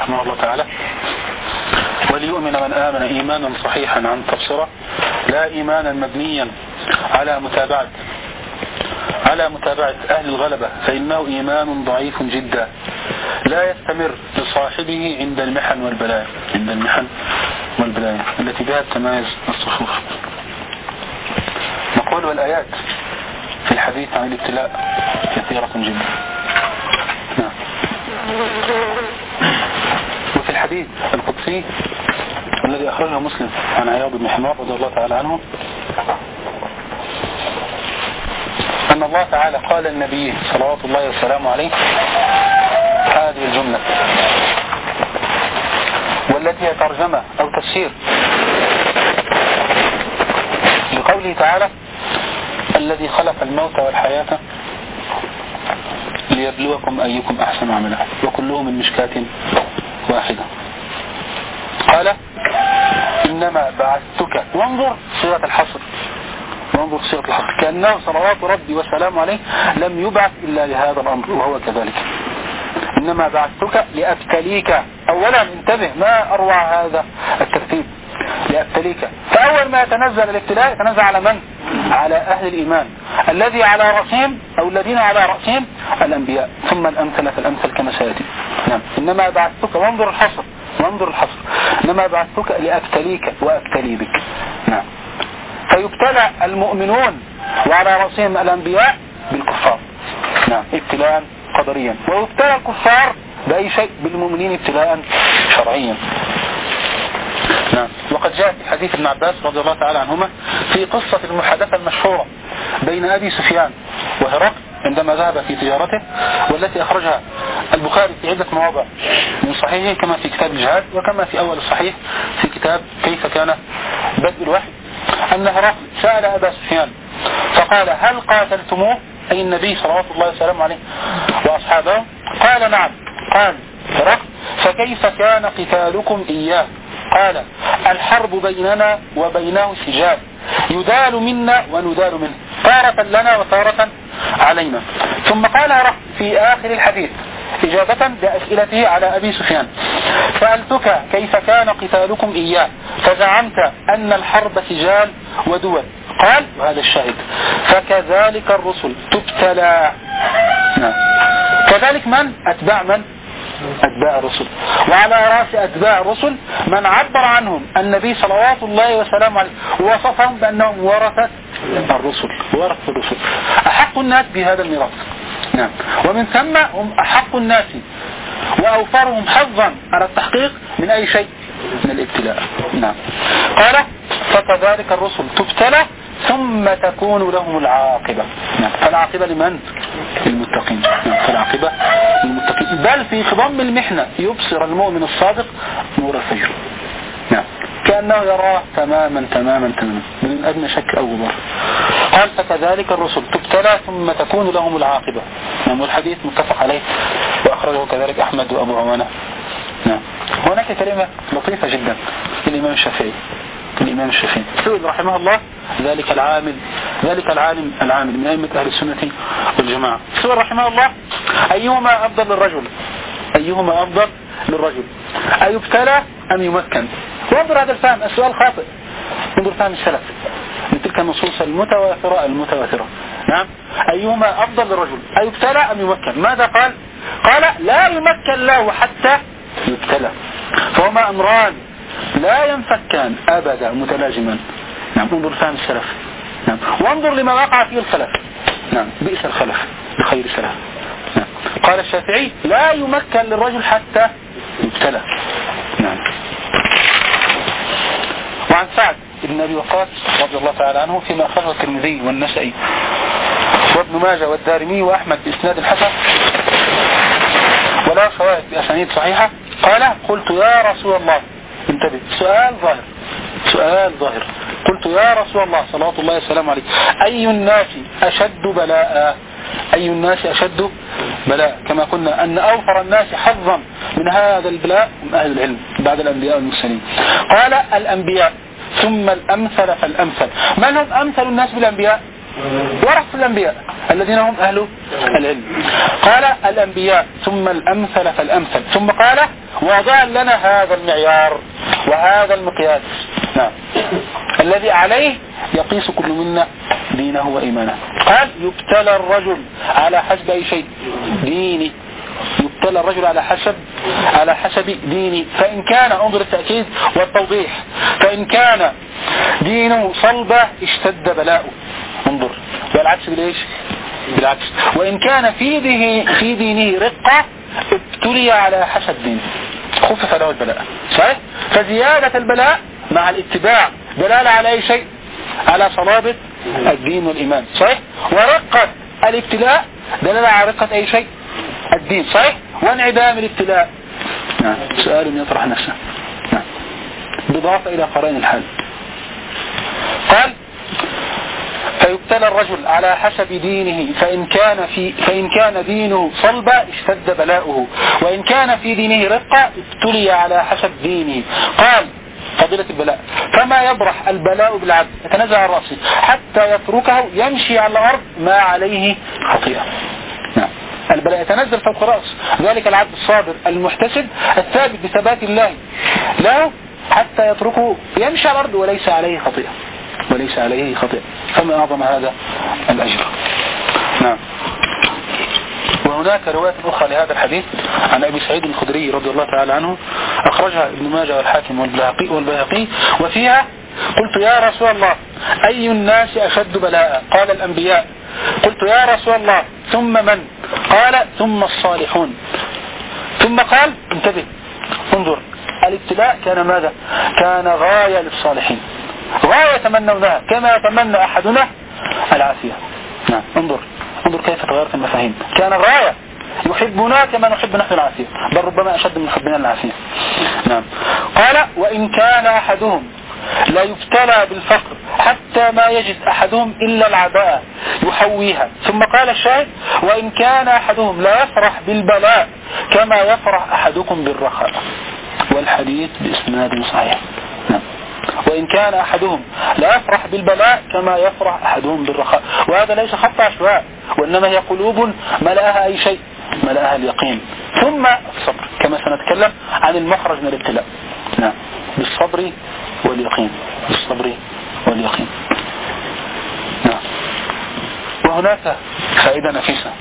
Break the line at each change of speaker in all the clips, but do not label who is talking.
رحمه الله تعالى: وليؤمن من آمن إيمانا صحيحا عن تبصرة، لا إيمانا مبنيا على متابعة أهل الغلبة، فإنه إيمان ضعيف جدا لا يستمر لصاحبه عند المحن والبلايا التي بها تمايز الصفوف. نقول: والآيات في الحديث عن الابتلاء كثيرة جدا. وفي الحديث القدسي الذي أخرجه مسلم عن عياض بن حمار رضي الله تعالى عنه أن الله تعالى قال النبي صلوات الله وسلامه عليه هذه الجملة، والتي هي ترجمة أو تفسير لقوله تعالى: الذي خلق الموت والحياة ليبلوكم أيكم أحسن عملا، وكلهم من مشكاة واحدة. قال: إنما بعثتك. وانظر صيغة الحصر، كأنه صلوات ربي وسلامه عليه لم يبعث إلا لهذا الأمر، وهو كذلك. إنما بعثتك لأبتليك. أولا انتبه، ما أروع هذا الترتيب، لأبتليك. فأول ما يتنزل الابتلاء يتنزل على من؟ على أهل الإيمان الذي على رأسهم أو الذين على رأسهم الأنبياء، ثم الأمثل فالأمثل كما سيأتي. نعم. إنما بعثتك، وانظر الحصر، إنما بعثتك لأبتليك وأبتلي بك. نعم. فيبتلى المؤمنون وعلى رأسهم الأنبياء بالكفار، نعم، ابتلاء قدريا، ويبتلى الكفار بأي شيء؟ بالمؤمنين ابتلاء شرعيا. نعم. وقد جاء في حديث ابن عباس رضي الله تعالى عنهما في قصة المحادثة المشهورة بين أبي سفيان وهرقل عندما ذهب في تجارته، والتي أخرجها البخاري في عدة مواضع من صحيحه، كما في كتاب الجهاد وكما في أول الصحيح في كتاب كيف كان بدء الوحي، أن هرقل سأل أبا سفيان فقال: هل قاتلتموه؟ أي النبي صلوات الله وسلامه عليه وأصحابه. قال: نعم. قال هرقل: فكيف كان قتالكم إياه؟ قال: الحرب بيننا وبينه سجال، يدال منا وندال منه، تارة لنا وتارة علينا. ثم قال هرقل في آخر الحديث إجابة بأسئلته على أبي سفيان: سألتك كيف كان قتالكم إياه فزعمت أن الحرب سجال ودول. قال، وهذا الشاهد: فكذلك الرسل تبتلى. كذلك من؟ أتباع الرسل، وعلى رأس أتباع الرسل من عبر عنهم النبي صلوات الله وسلامه عليه ووصفهم بأنهم ورثة الرسل، أحق الناس بهذا الميراث. نعم. ومن ثم هم أحق الناس وأوفرهم حظا على التحقيق من أي شيء؟ من الابتلاء. نعم. قال: فكذلك الرسل تبتلى ثم تكون لهم العاقبة. نعم. فالعاقبة لمن؟ للمتقين. نعم. فالعاقبة للمتقين، بل في خضم المحنة يبصر المؤمن الصادق نور الفجر. نعم. كأنه يراه تماما من أدنى شك أو غبار. قال: فكذلك الرسل تبتلى ثم تكون لهم العاقبة. نعم. والحديث متفق عليه وأخرجه كذلك أحمد وأبو عوانة. نعم. هناك كلمة لطيفة جدا للإمام الشافعي سئل رحمه الله ذلك العالم من أئمة أهل السنة والجماعة، سئل رحمه الله: أيهما أفضل للرجل أيبتلى أم يمكن؟ وانظر هذا الفهم، السؤال خاطئ، انظر فهم السلف من تلك النصوص المتواترة. نعم. أيهما أفضل للرجل أيبتلى أم يمكن؟ ماذا قال؟ قال: لا يمكن له حتى يبتلى، فهما أمران لا ينفكان أبدا متلازمان. نعم. انظر فهم السلف. نعم. وانظر لما وقع فيه الخلف. نعم. بئس الخلف بخير سلف. نعم. قال الشافعي: لا يمكن للرجل حتى يبتلى. نعم. وعن سعد بن أبي وقاص رضي الله تعالى عنه فيما أخرجه الترمذي والنسائي وابن ماجه والدارمي وأحمد بإسناد حسن ولا شواهد بأسانيد صحيحة، قال: قلت يا رسول الله، انتبه، سؤال ظاهر، قلت يا رسول الله صلوات الله وسلامه عليه: أي الناس أشد بلاء؟ كما قلنا أن أوفر الناس حظا من هذا البلاء هم أهل العلم بعد الأنبياء والمرسلين. قال: الأنبياء ثم الأمثل فالأمثل. من هم أمثل الناس بالأنبياء؟ ورثة الأنبياء الذين هم أهل العلم. قال الأنبياء ثم الأمثل فالأمثل، ثم قال وضع لنا هذا المعيار وهذا المقياس، نعم، الذي عليه يقيس كل منا دينه وإيمانه. قال يبتلى الرجل على حسب أي شيء؟ ديني. يبتلى الرجل على حسب ديني، فإن كان، انظر التأكيد والتوضيح، فإن كان دينه صلبة اشتد بلاؤه، انظر، والعكس بالإيش؟ بالعكس. وإن كان في دينه رقة ابتلي على حسب دينه، خفف له البلاء. صحيح؟ فزيادة البلاء مع الاتباع دلالة على أي شيء؟ على صلابة الدين والإيمان. صحيح؟ ورقة الابتلاء دلالة على رقة أي شيء؟ الدين. صحيح؟ وانعدام الابتلاء، نعم، سؤال يطرح نفسه، نعم، بإضافة إلى قرائن الحال. قال فيبتلى الرجل على حسب دينه، فإن كان دينه صلبة اشتد بلاؤه، وإن كان في دينه رقة ابتلي على حسب دينه. قال فضيلة البلاء فما يبرح البلاء بالعبد يتنزع عن رأسه حتى يتركه يمشي على الأرض ما عليه خطيئة. نعم، البلاء يتنزل فوق رأس ذلك العبد الصابر المحتسب الثابت بثبات الله له حتى يتركه يمشي على الأرض وليس عليه خطيئة. فما أعظم هذا الأجر. نعم. وهناك رواية أخرى لهذا الحديث عن أبي سعيد الخدري رضي الله تعالى عنه، أخرجها ابن ماجه والحاكم والبيهقي، وفيها قلت يا رسول الله أي الناس أشد بلاء؟ قال الأنبياء. قلت يا رسول الله ثم من؟ قال ثم الصالحون. ثم قال انتبه، انظر، الابتلاء كان ماذا؟ كان غاية للصالحين، غاية يتمنونها كما يتمنى أحدنا العافية. نعم، انظر كيف تغيرت المفاهيم. كان غاية، يحبنا كما نحب نحن العافية، بل ربما أشد من حبنا العافية. نعم. قال وإن كان أحدهم لا يبتلى بالفقر حتى ما يجد أحدهم إلا العباءة يحويها. ثم قال الشاهد وإن كان أحدهم لا يفرح بالبلاء كما يفرح أحدكم بالرخاء، والحديث بإسناد صحيح. نعم. وإن كان أحدهم لا يفرح بالبلاء كما يفرح أحدهم بالرخاء، وهذا ليس خط عشواء، وإنما هي قلوب ملأها أي شيء؟ ملأها اليقين. ثم الصبر، كما سنتكلم عن المخرج من الابتلاء. نعم، بالصبر واليقين، نعم. وهناك فائدة نفيسة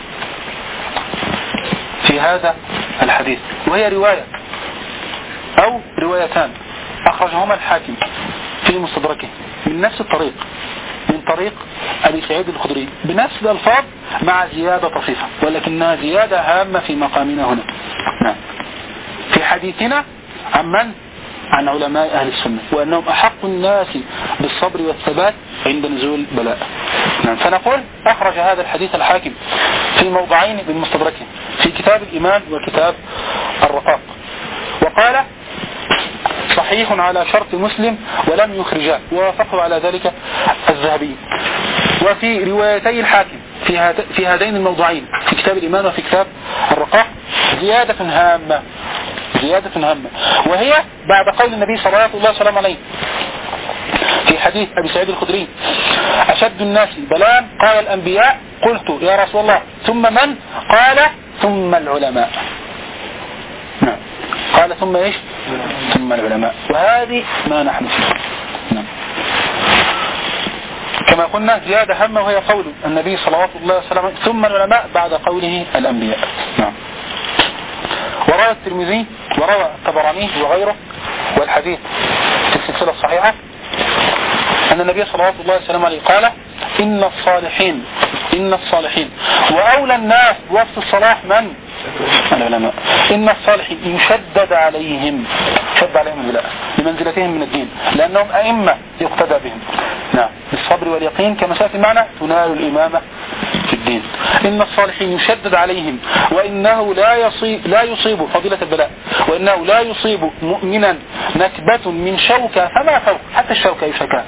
في هذا الحديث، وهي رواية أو روايتان أخرجهما الحاكم في مستدركه من نفس الطريق، من طريق أبي سعيد الخدري بنفس الألفاظ مع زيادة طفيفة، ولكنها زيادة هامة في مقامنا هنا. نعم. في حديثنا عن علماء أهل السنة، وأنهم أحق الناس بالصبر والثبات عند نزول بلاء. نعم. فنقول أخرج هذا الحديث الحاكم في موضعين بالمستدركه، في كتاب الإيمان وكتاب الرقاق، وقال صحيح على شرط مسلم ولم يخرجاه، ووافقه على ذلك الذهبي. وفي روايتي الحاكم في هذين الموضوعين، في كتاب الإيمان وفي كتاب الرقاق، زيادة هامة، وهي بعد قول النبي صلى الله عليه وسلم عليه في حديث أبي سعيد الخدري أشد الناس بلاء قال الأنبياء. قلت يا رسول الله ثم من؟ قال ثم العلماء. نعم. قال ثم إيش؟ ثم العلماء. وهذه ما نحن فيه. نعم. كما قلنا زيادة هامة، وهي قول النبي صلى الله عليه وسلم ثم العلماء بعد قوله الأنبياء. نعم. وروى الترمذي وروى الطبراني وغيره والحديث في السلسلة الصحيحة أن النبي صلى الله عليه وسلم قال إن الصالحين وأولى الناس بوصف الصلاح من؟ العلماء. إن الصالحين يشدد عليهم البلاء لمنزلتهم من الدين، لأنهم أئمة يقتدى بهم. نعم، بالصبر واليقين كما سأتي معنا تنال الإمامة في الدين. إن الصالحين يشدد عليهم وإنه لا يصيب فضيلة البلاء، وإنه لا يصيب مؤمنا نكبة من شوكة فما فوق، حتى الشوكة يشكى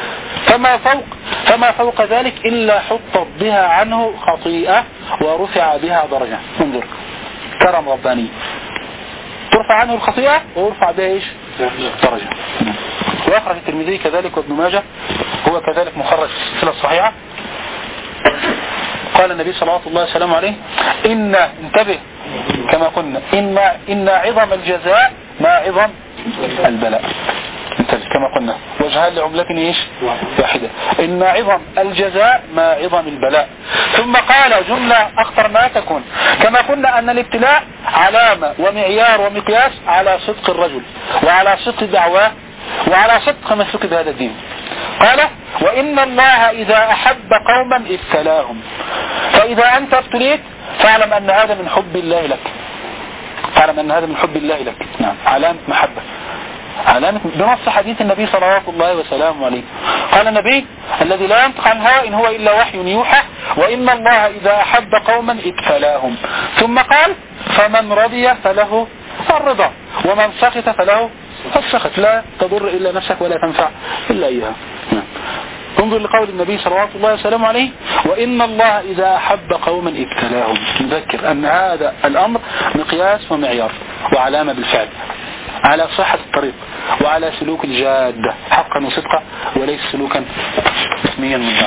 فما فوق ذلك إلا حطت بها عنه خطيئة ورفع بها درجة. انظر كرم رباني، ترفع عنه الخطيئة ويرفع بها إيش؟ درجة. وأخرج الترمذي كذلك وابن ماجه، هو كذلك مخرج في السلسلة الصحيحة قال النبي صلى الله عليه وسلم عليه انتبه كما قلنا إن عظم الجزاء ما عظم البلاء. انتبه كما قلنا وجهان لعملة ايش واحدة. إن عظم الجزاء ما عظم البلاء. ثم قال جملة أخطر ما تكون كما قلنا أن الابتلاء علامة ومعيار ومقياس على صدق الرجل وعلى صدق دعواه وعلى صدق مسلوك بهذا الدين. قال وإن الله إذا أحب قوما ابتلاهم. فإذا أنت ابتليت فاعلم أن هذا من حب الله لك. فاعلم أن هذا من حب الله لك. نعم علامة محبة علامة بنص حديث النبي صلى الله وسلم عليه. قال النبي الذي لا ينطق عن هوى إن هو إلا وحي يوحى وإن الله إذا أحب قوما ابتلاهم. ثم قال فمن رضي فله الرضا ومن سخط فله السخط لا تضر إلا نفسك ولا تنفع إلا إياها. انظر لقول النبي صلى الله عليه وسلم عليه وإن الله إذا أحب قوما ابتلاهم. نذكر أن هذا الأمر مقياس ومعيار وعلامة بالفعل على صحة الطريق وعلى سلوك الجادة حقا وصدقا وليس سلوكا اسميا مدعا.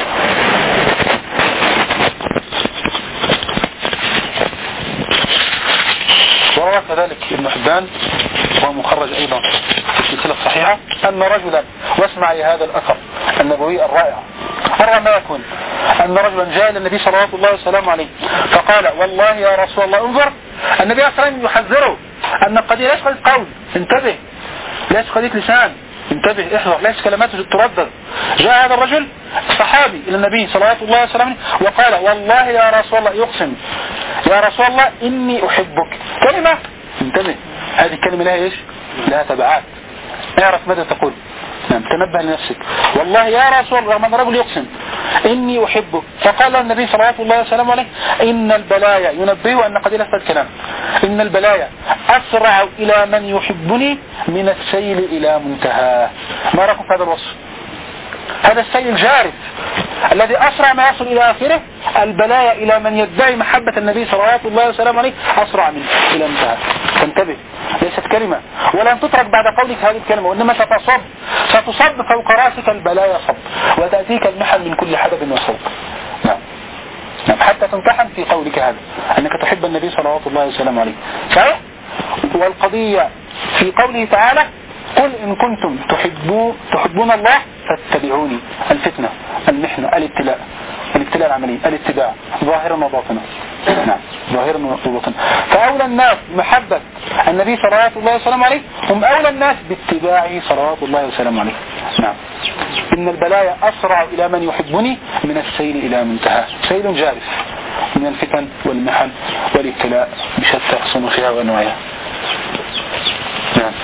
وروى كذلك ابن حبان وهو مخرج أيضا في السلسلة الصحيحة أن رجلا واسمع هذا الأثر النبوي الرائع أروى ما يكون أن رجلا جاء إلى النبي صلى الله عليه وسلم عليه فقال والله يا رسول الله انظر النبي صلى الله عليه وسلم يحذره أن القضية ليس قضية قول انتبه ليس قضية لسان انتبه احذر ليس كلماته تردد. جاء هذا الرجل صحابي إلى النبي صلى الله عليه وسلم وقال والله يا رسول الله يقسم يا رسول الله إني أحبك. كلمة انتبه هذه الكلمة لها إيش لها تبعات اعرف ماذا تقول. نعم تنبه لنفسك والله يا رسول الله رغم أن الرجل يقسم إني أحبك. فقال النبي صلى الله عليه وسلم عليه إن البلايا ينبه أن قد لفت الكلام إن البلايا أسرع إلى من يحبني من السيل إلى منتهى. ما رأيكم في هذا الوصف؟ هذا السيل الجارف الذي أسرع ما يصل إلى آخره البلايا إلى من يدعي محبة النبي صلى الله عليه وسلم عليه أسرع منه إلى منتهى. فانتبه ليست كلمة ولن تترك بعد قولك هذه الكلمة وإنما ستصب فوق رأسك البلايا صب وتأتيك المحن من كل حدب وصوب. نعم حتى تمتحن في قولك هذا أنك تحب النبي صلى الله عليه وسلم عليه صحيح. والقضية في قوله تعالى قل إن كنتم تحبون الله فاتبعوني. الفتنة المحنة الابتلاء العملي الاتباع ظاهرا وباطنا. نعم ظاهرا وباطنا. فأولى الناس محبة النبي صلى الله عليه وسلم عليه هم أولى الناس باتباعه صلى الله عليه وسلم عليه. نعم إن البلايا أسرع إلى من يحبني من السيل إلى منتهى. سيل جارف من الفتن والمحن والابتلاء بشتى صنوفها وأنواعها. نعم.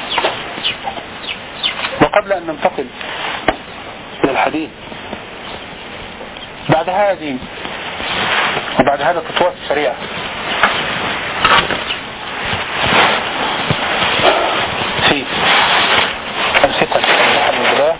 وقبل أن ننتقل إلى الحديث بعد هذا الخطوات السريعة في الفتن والبلاء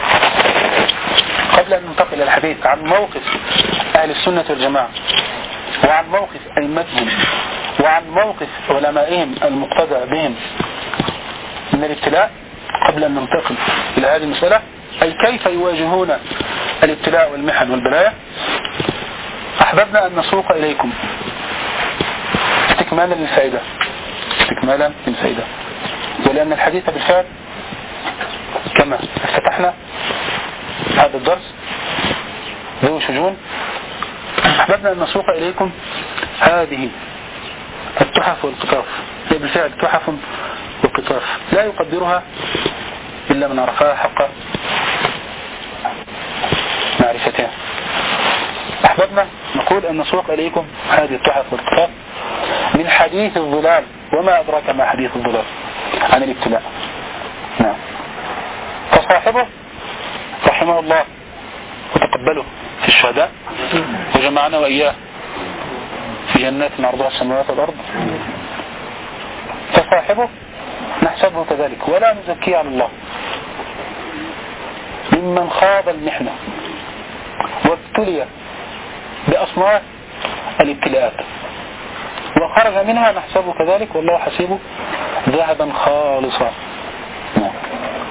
قبل أن ننتقل إلى الحديث عن موقف أهل السنة والجماعة وعن موقف أئمتهم وعن موقف علمائهم المقتدى بهم من الابتلاء قبل أن ننتقل إلى هذه المسألة أي كيف يواجهون الابتلاء والمحن والبلايا أحببنا أن نسوق إليكم استكمالا للفائدة ولأن الحديث بالفعل كما افتتحنا هذا الدرس ذو شجون أحببنا أن نسوق إليكم هذه التحف والقطاف. هي بالفعل تحف وقطاف لا يقدرها إلا من عرفها حق معرفتها. أحببنا نقول أن نسوق إليكم هذه التحف والقطاف من حديث الظلال وما أدراك ما حديث الظلال عن الابتلاء. نعم. فصاحبه رحمه الله وتقبله في الشهداء وجمعنا وإياه في جنات عرضها السماوات والأرض. فصاحبه نحسبه كذلك ولا نزكيه على الله ممن خاض المحنة وابتلي بأصناف الابتلاءات وخرج منها نحسبه كذلك والله حسيبه ذهبا خالصا.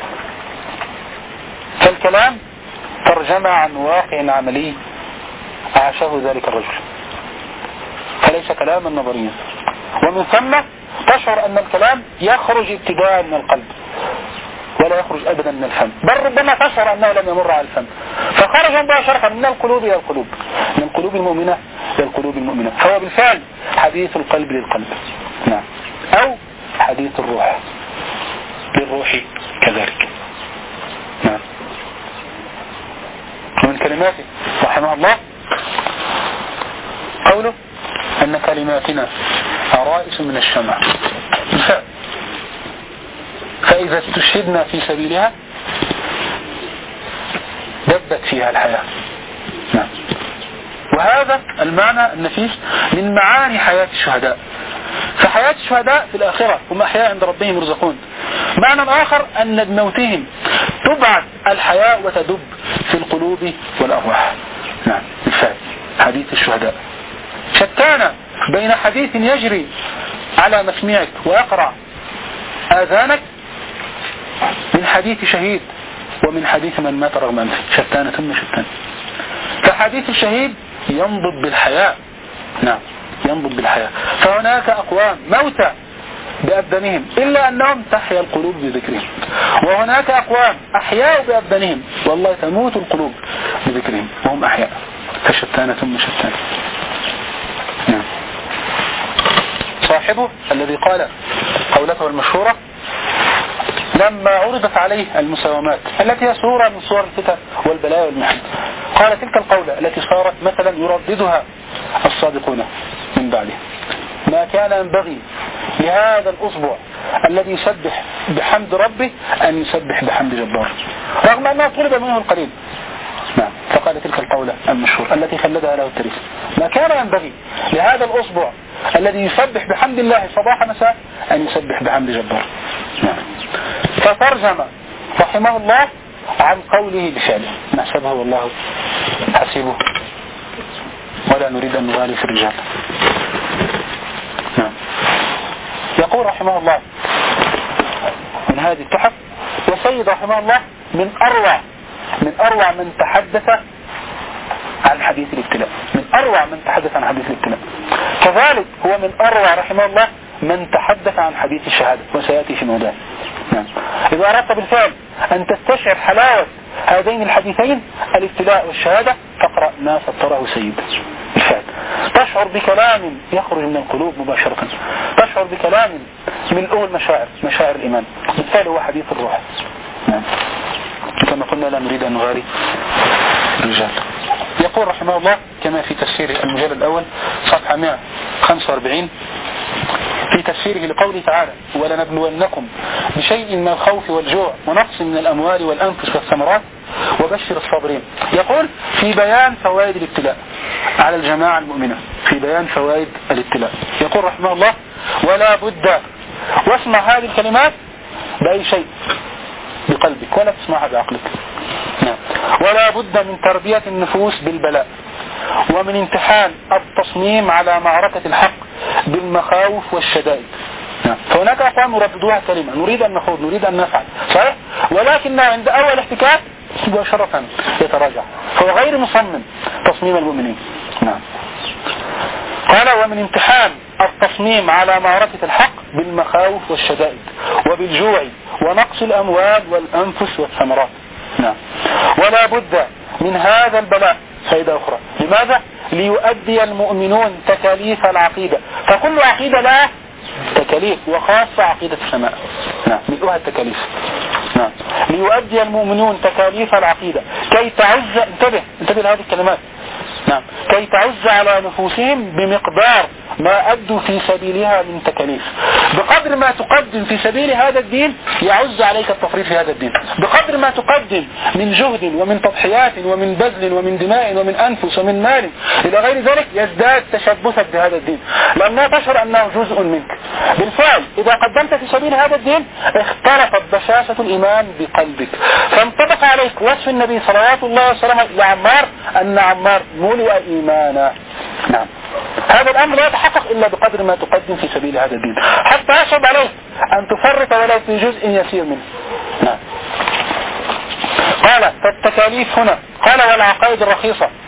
فالكلام ترجمة عن واقع عملي عاشه ذلك الرجل، فليس كلاما نظريا. ومن ثم تشعر أن الكلام يخرج ابتداء من القلب ولا يخرج أبدا من الفم، بل ربما تشعر أنه لم يمر على الفم، فخرج مباشرة من القلوب إلى القلوب، من القلوب المؤمنة إلى القلوب المؤمنة، فهو بالفعل حديث القلب للقلب، نعم، أو حديث الروح للروح كذلك، نعم. ومن كلماته رحمه الله قوله أن كلماتنا عرائس من الشمع، فإذا استشهدنا في سبيلها دبت فيها الحياة، نعم. وهذا المعنى النفيس من معاني حياة الشهداء، فحياة الشهداء في الآخرة هم أحياء عند ربهم يرزقون. معنى آخر أن بموتهم تبعث الحياة وتدب في القلوب والأرواح، نعم، بالفعل حديث الشهداء. شتان بين حديث يجري على مسمعك ويقرع آذانك من حديث شهيد ومن حديث من مات رغم أنفه، شتان ثم شتان. فحديث الشهيد ينضب بالحياة، نعم، ينضب بالحياة. فهناك أقوام موتى بأبدانهم إلا أنهم تحيا القلوب بذكرهم، وهناك أقوام أحياء بأبدانهم والله تموت القلوب بذكرهم وهم أحياء، فشتان ثم شتان، نعم. صاحبه الذي قال قولته المشهورة لما عرضت عليه المساومات التي هي صورة من صور الفتن والبلاء والمحن، قال تلك القولة التي صارت مثلا يرددها الصادقون من بعده: ما كان ينبغي لهذا الأصبع الذي يسبح بحمد ربه أن يسبح بحمد جبار، رغم أنه طلب منه القليل، نعم. فقال تلك القولة المشهورة التي خلدها له التاريخ: ما كان ينبغي لهذا الأصبع الذي يسبح بحمد الله صباح مساء أن يسبح بحمد جبار، نعم. فترجم رحمه الله عن قوله بفعله: نحسبه والله حسيبه ولا نريد أن نغالي في الرجال، نعم. يقول رحمه الله من هذه التحف: وسيد رحمه الله من أروع من تحدث عن حديث الابتلاء، من أروع من تحدث عن حديث الابتلاء. كذلك هو من أروع رحمه الله من تحدث عن حديث الشهادة، وسيأتي في موضوع، نعم. إذا أردت بالفعل أن تستشعر حلاوة هذين الحديثين الابتلاء والشهادة فاقرأ ما سطره سيد بالفعل، تشعر بكلام يخرج من القلوب مباشرة، تشعر بكلام من أول مشاعر الإيمان، بالفعل هو حديث الروح، نعم. كما قلنا لا نريد أن نغالي الرجال. يقول رحمه الله كما في تفسير المجلد الأول صفحة 145 في تفسيره لقوله تعالى: ولنبلونكم بشيء من الخوف والجوع ونقص من الأموال والأنفس والثمرات وبشر الصابرين. يقول في بيان فوائد الابتلاء على الجماعة المؤمنة، في بيان فوائد الابتلاء يقول رحمه الله: ولا بد، واسمع هذه الكلمات بأي شيء، بقلبك ولا تسمعها بعقلك، نعم. ولا بد من تربية النفوس بالبلاء ومن امتحان التصميم على معركة الحق بالمخاوف والشدائد، نعم. فهناك أقوام يرددوها كلمة: نريد أن نخوض، نريد أن نفعل، صحيح، ولكن عند أول احتكاك مباشرة يتراجع، فهو غير مصمم تصميم المؤمنين، نعم. قال: ومن امتحان التصميم على معركة الحق بالمخاوف والشدائد وبالجوع ونقص الأموال والأنفس والثمرات، نعم. ولا بد من هذا البلاء فائدة أخرى، لماذا؟ ليؤدي المؤمنون تكاليف العقيدة، فكل عقيدة لها تكاليف، وخاصة عقيدة السماء، نعم، ملؤها التكاليف، نعم. ليؤدي المؤمنون تكاليف العقيدة كي تعز، انتبه لهذه الكلمات، نعم، كي تعز على نفوسهم بمقدار ما أدوا في سبيلها من تكاليف. بقدر ما تقدم في سبيل هذا الدين يعز عليك التفريط في هذا الدين، بقدر ما تقدم من جهد ومن تضحيات ومن بذل ومن دماء ومن أنفس ومن مال إلى غير ذلك يزداد تشبثك بهذا الدين، لأنها تشعر أنه جزء منك. بالفعل إذا قدمت في سبيل هذا الدين اختلطت بشاشة الإيمان بقلبك، فانطبق عليك وصف النبي صلوات الله وسلامه لعمار أن عمار ملئ إيمانا، نعم. هذا الأمر لا يتحقق إلا بقدر ما تقدم في سبيل هذا الدين، حتى يصعب عليك أن تفرط ولو في جزء يسير منه، نعم. قال: فالتكاليف هنا، قال: والعقائد الرخيصة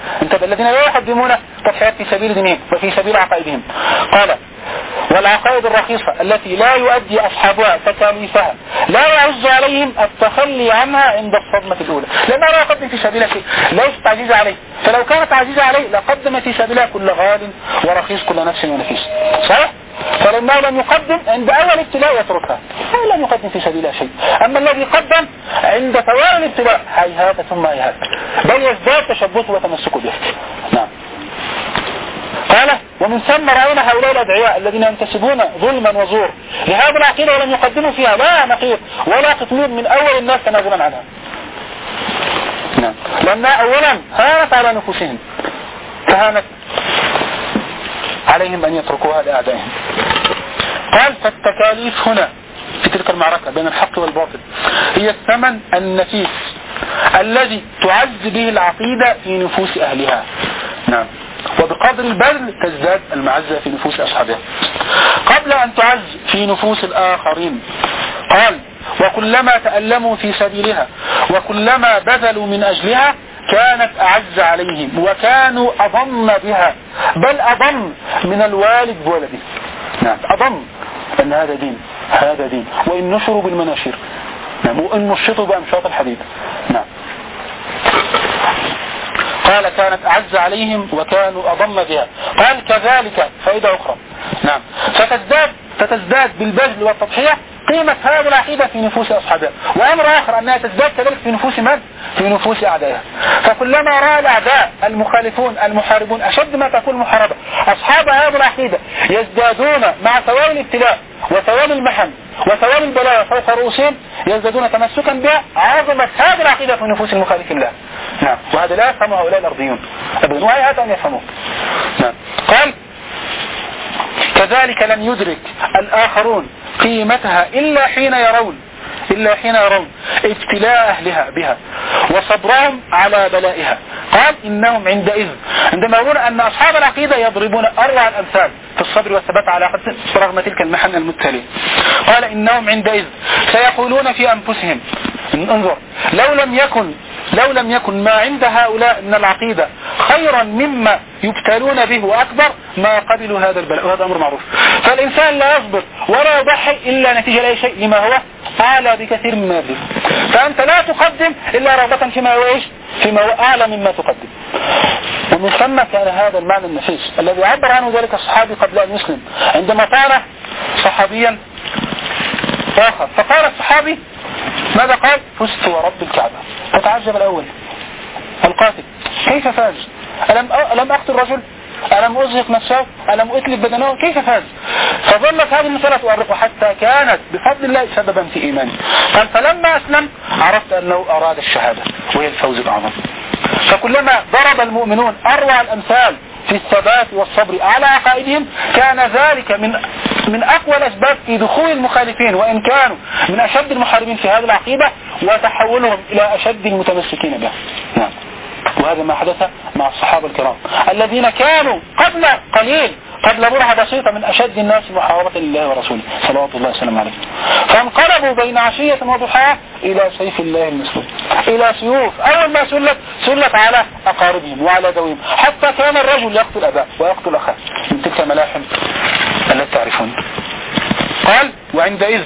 انتبه الذين لا يقدمون تضحيات في سبيل دينهم وفي سبيل عقائدهم. قال والعقائد الرخيصة التي لا يؤدي أصحابها تكاليفها لا يعز عليهم التخلي عنها عند الصدمة الأولى، لأنها لا يقدم في سبيلها شيء، ليست عزيزة عليه، فلو كانت عزيزة عليه لقدم في سبيلها كل غال ورخيص كل نفس ونفيس، صحيح؟ فلما لم يقدم عند أول ابتلاء يتركها، لم يقدم في سبيلها شيء. أما الذي قدم عند ثوان الابتلاء هيهات ثم هيهات، بل يزداد تشبثه وتمسكه به. نعم. قال ومن ثم رأينا هؤلاء الأدعياء الذين ينتسبون ظلما وزور لهذا العقيدة ولم يقدموا فيها لا نقير ولا قطمير من أول الناس تنازلا عنها. نعم. لأن أولا هانت على نفوسهم، فهانت عليهم أن يتركوها لأعدائهم. قال فالتكاليف هنا في تلك المعركة بين الحق والباطل هي الثمن النفيس الذي تعز به العقيدة في نفوس أهلها. نعم. وبقدر البذل تزداد المعزة في نفوس أصحابها قبل أن تعز في نفوس الآخرين. قال وكلما تألموا في سبيلها وكلما بذلوا من أجلها كانت أعز عليهم وكانوا أضم بها، بل أضم من الوالد بولده. نعم. أضم أن هذا دين، هذا دين، وإن نشروا بالمناشير. نعم. وإن نشطوا بأمشاط الحديد. نعم. قال كانت أعز عليهم وكانوا أضم بها. قال كذلك فائدة أخرى. نعم. فتزداد بالبذل والتضحية قيمة هذه العقيدة في نفوس أصحابها، وأمر آخر أنها تزداد كذلك في نفوس من؟ في نفوس أعدائها. فكلما رأى الأعداء المخالفون المحاربون أشد ما تكون محاربة أصحاب هذه العقيدة يزدادون مع ثوان الابتلاء وثوان المحن وثوان البلاء فوق رؤوسهم يزدادون تمسكا بها، عظمت هذه العقيدة في نفوس المخالفين لها. نعم. وهذا لا يفهم هؤلاء الأرضيون أبدا، وهي هذا أن يفهموه. نعم. قال كذلك لم يدرك الآخرون قيمتها إلا حين يرون ابتلاء أهلها بها وصبرهم على بلائها. قال إنهم عندما يقولون أن أصحاب العقيدة يضربون أروع الأمثال في الصبر والثبات على عقيدتهم رغم تلك المحن المتتالية. قال إنهم عندئذ سيقولون في أنفسهم انظر لو لم يكن ما عند هؤلاء من العقيدة خيرا مما يبتلون به وأكبر ما قبلوا هذا البلاء، وهذا أمر معروف. فالإنسان لا يصبر ولا يضحي إلا نتيجة لأي شيء لما هو أعلى بكثير مما يبذل. فأنت لا تقدم إلا رغبة فيما هو أعلى مما تقدم. ومن ثم كان هذا المعنى النفيس الذي عبر عنه ذلك الصحابي قبل أن يسلم عندما طعن صحابيا آخر، فقال الصحابي ماذا قال؟ فزت ورب الكعبة. فتعجب الأول القاتل كيف فاز؟ ألم أقتل رجل؟ ألم أزهق نفسه؟ ألم أتلف بدنه؟ كيف فاز؟ فظلت هذه المسألة تؤرقه حتى كانت بفضل الله سببا في إيمانه. قال فلما أسلم عرفت أنه أراد الشهادة وهي الفوز الأعظم. فكلما ضرب المؤمنون أروع الأمثال في الثبات والصبر على عقائدهم كان ذلك من أقوى الأسباب في دخول المخالفين وإن كانوا من أشد المحاربين في هذه العقيدة وتحولهم إلى أشد المتمسكين بها. نعم. وهذا ما حدث مع الصحابة الكرام الذين كانوا قبل برهة بسيطة من أشد الناس محاربة لله ورسوله صلوات الله وسلم عليه، فانقلبوا بين عشية وضحاها إلى سيف الله المسلول، إلى سيوف أول ما سلت على أقاربهم وعلى ذويهم، حتى كان الرجل يقتل أباه ويقتل أخاه من تلك الملاحم التي تعرفون. قال وعندئذ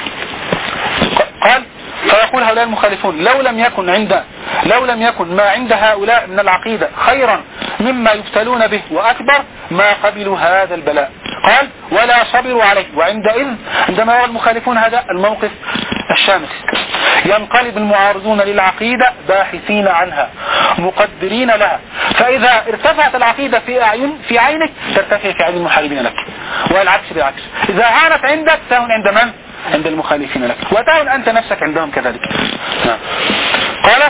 قال فيقول هؤلاء المخالفون لو لم يكن ما عند هؤلاء من العقيدة خيرا مما يبتلون به وأكبر ما قبلوا هذا البلاء. قال ولا صبروا عليه. وعندئذ عندما يرى المخالفون هذا الموقف الشامخ ينقلب المعارضون للعقيدة باحثين عنها مقدرين لها، فإذا ارتفعت العقيدة في عينك ترتفع في عين المحاربين لك، والعكس بالعكس. إذا هانت عندك تهون عند من؟ عند المخالفين لك، وتهون أنت نفسك عندهم كذلك. قال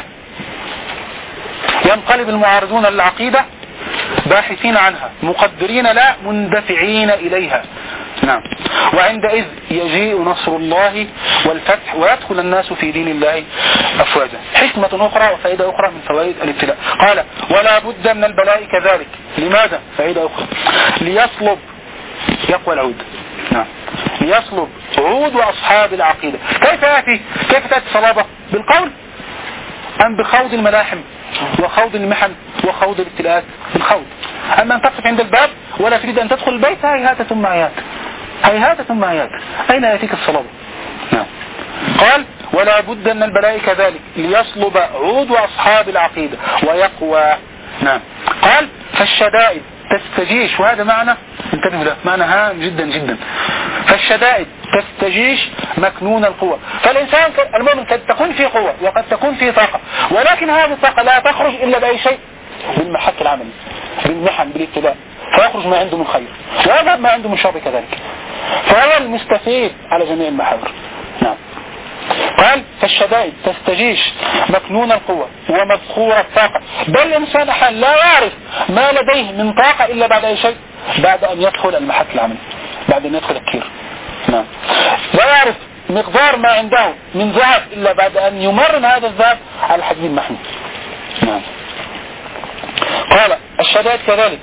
ينقلب المعارضون للعقيدة باحثين عنها مقدرين لا مندفعين إليها. نعم. وعندئذ يجيء نصر الله والفتح ويدخل الناس في دين الله أفواجا. حكمة أخرى وفائدة أخرى من فوائد الابتلاء. قال ولا بد من البلاء كذلك. لماذا؟ فائدة أخرى ليصلب يقوى العود. نعم. ليصلب عود وأصحاب العقيدة. كيف تأتي صلابة؟ بالقول أم بخوض الملاحم وخوض المحن وخوض الابتلاءات بالخوض. أما أن تقف عند الباب ولا تريد أن تدخل البيت، هيهات ثم هيهات، هيهات ثم هيهات، أين يأتيك الصلاة؟ نعم. قال ولا بد أن البلاء كذلك ليصلب عود أصحاب العقيدة ويقوى. نعم. قال فالشدائد تستجيش، وهذا معنى انتبهوا له، معنى هام جدا جدا. فالشدائد تستجيش مكنون القوة. فالإنسان المؤمن قد تكون فيه قوة وقد تكون فيه طاقة، ولكن هذه الطاقة لا تخرج إلا بأي شيء، بالمحك العملي، بالمحن، بالابتلاء، فيخرج ما عنده من خير ويذهب ما عنده من شر كذلك، فهو المستفيد على جميع المحاور. نعم. قال فالشدائد تستجيش مكنون القوة ومذخور الطاقة، بل الإنسان حال لا يعرف ما لديه من طاقة إلا بعد أي شيء، بعد أن يدخل المحك العملي، بعد أن يدخل الكير. نعم. لا يعرف مقدار ما عنده من ذهب إلا بعد أن يمرن هذا الذهب على الحديد المحمي. نعم. قال الشدائد كذلك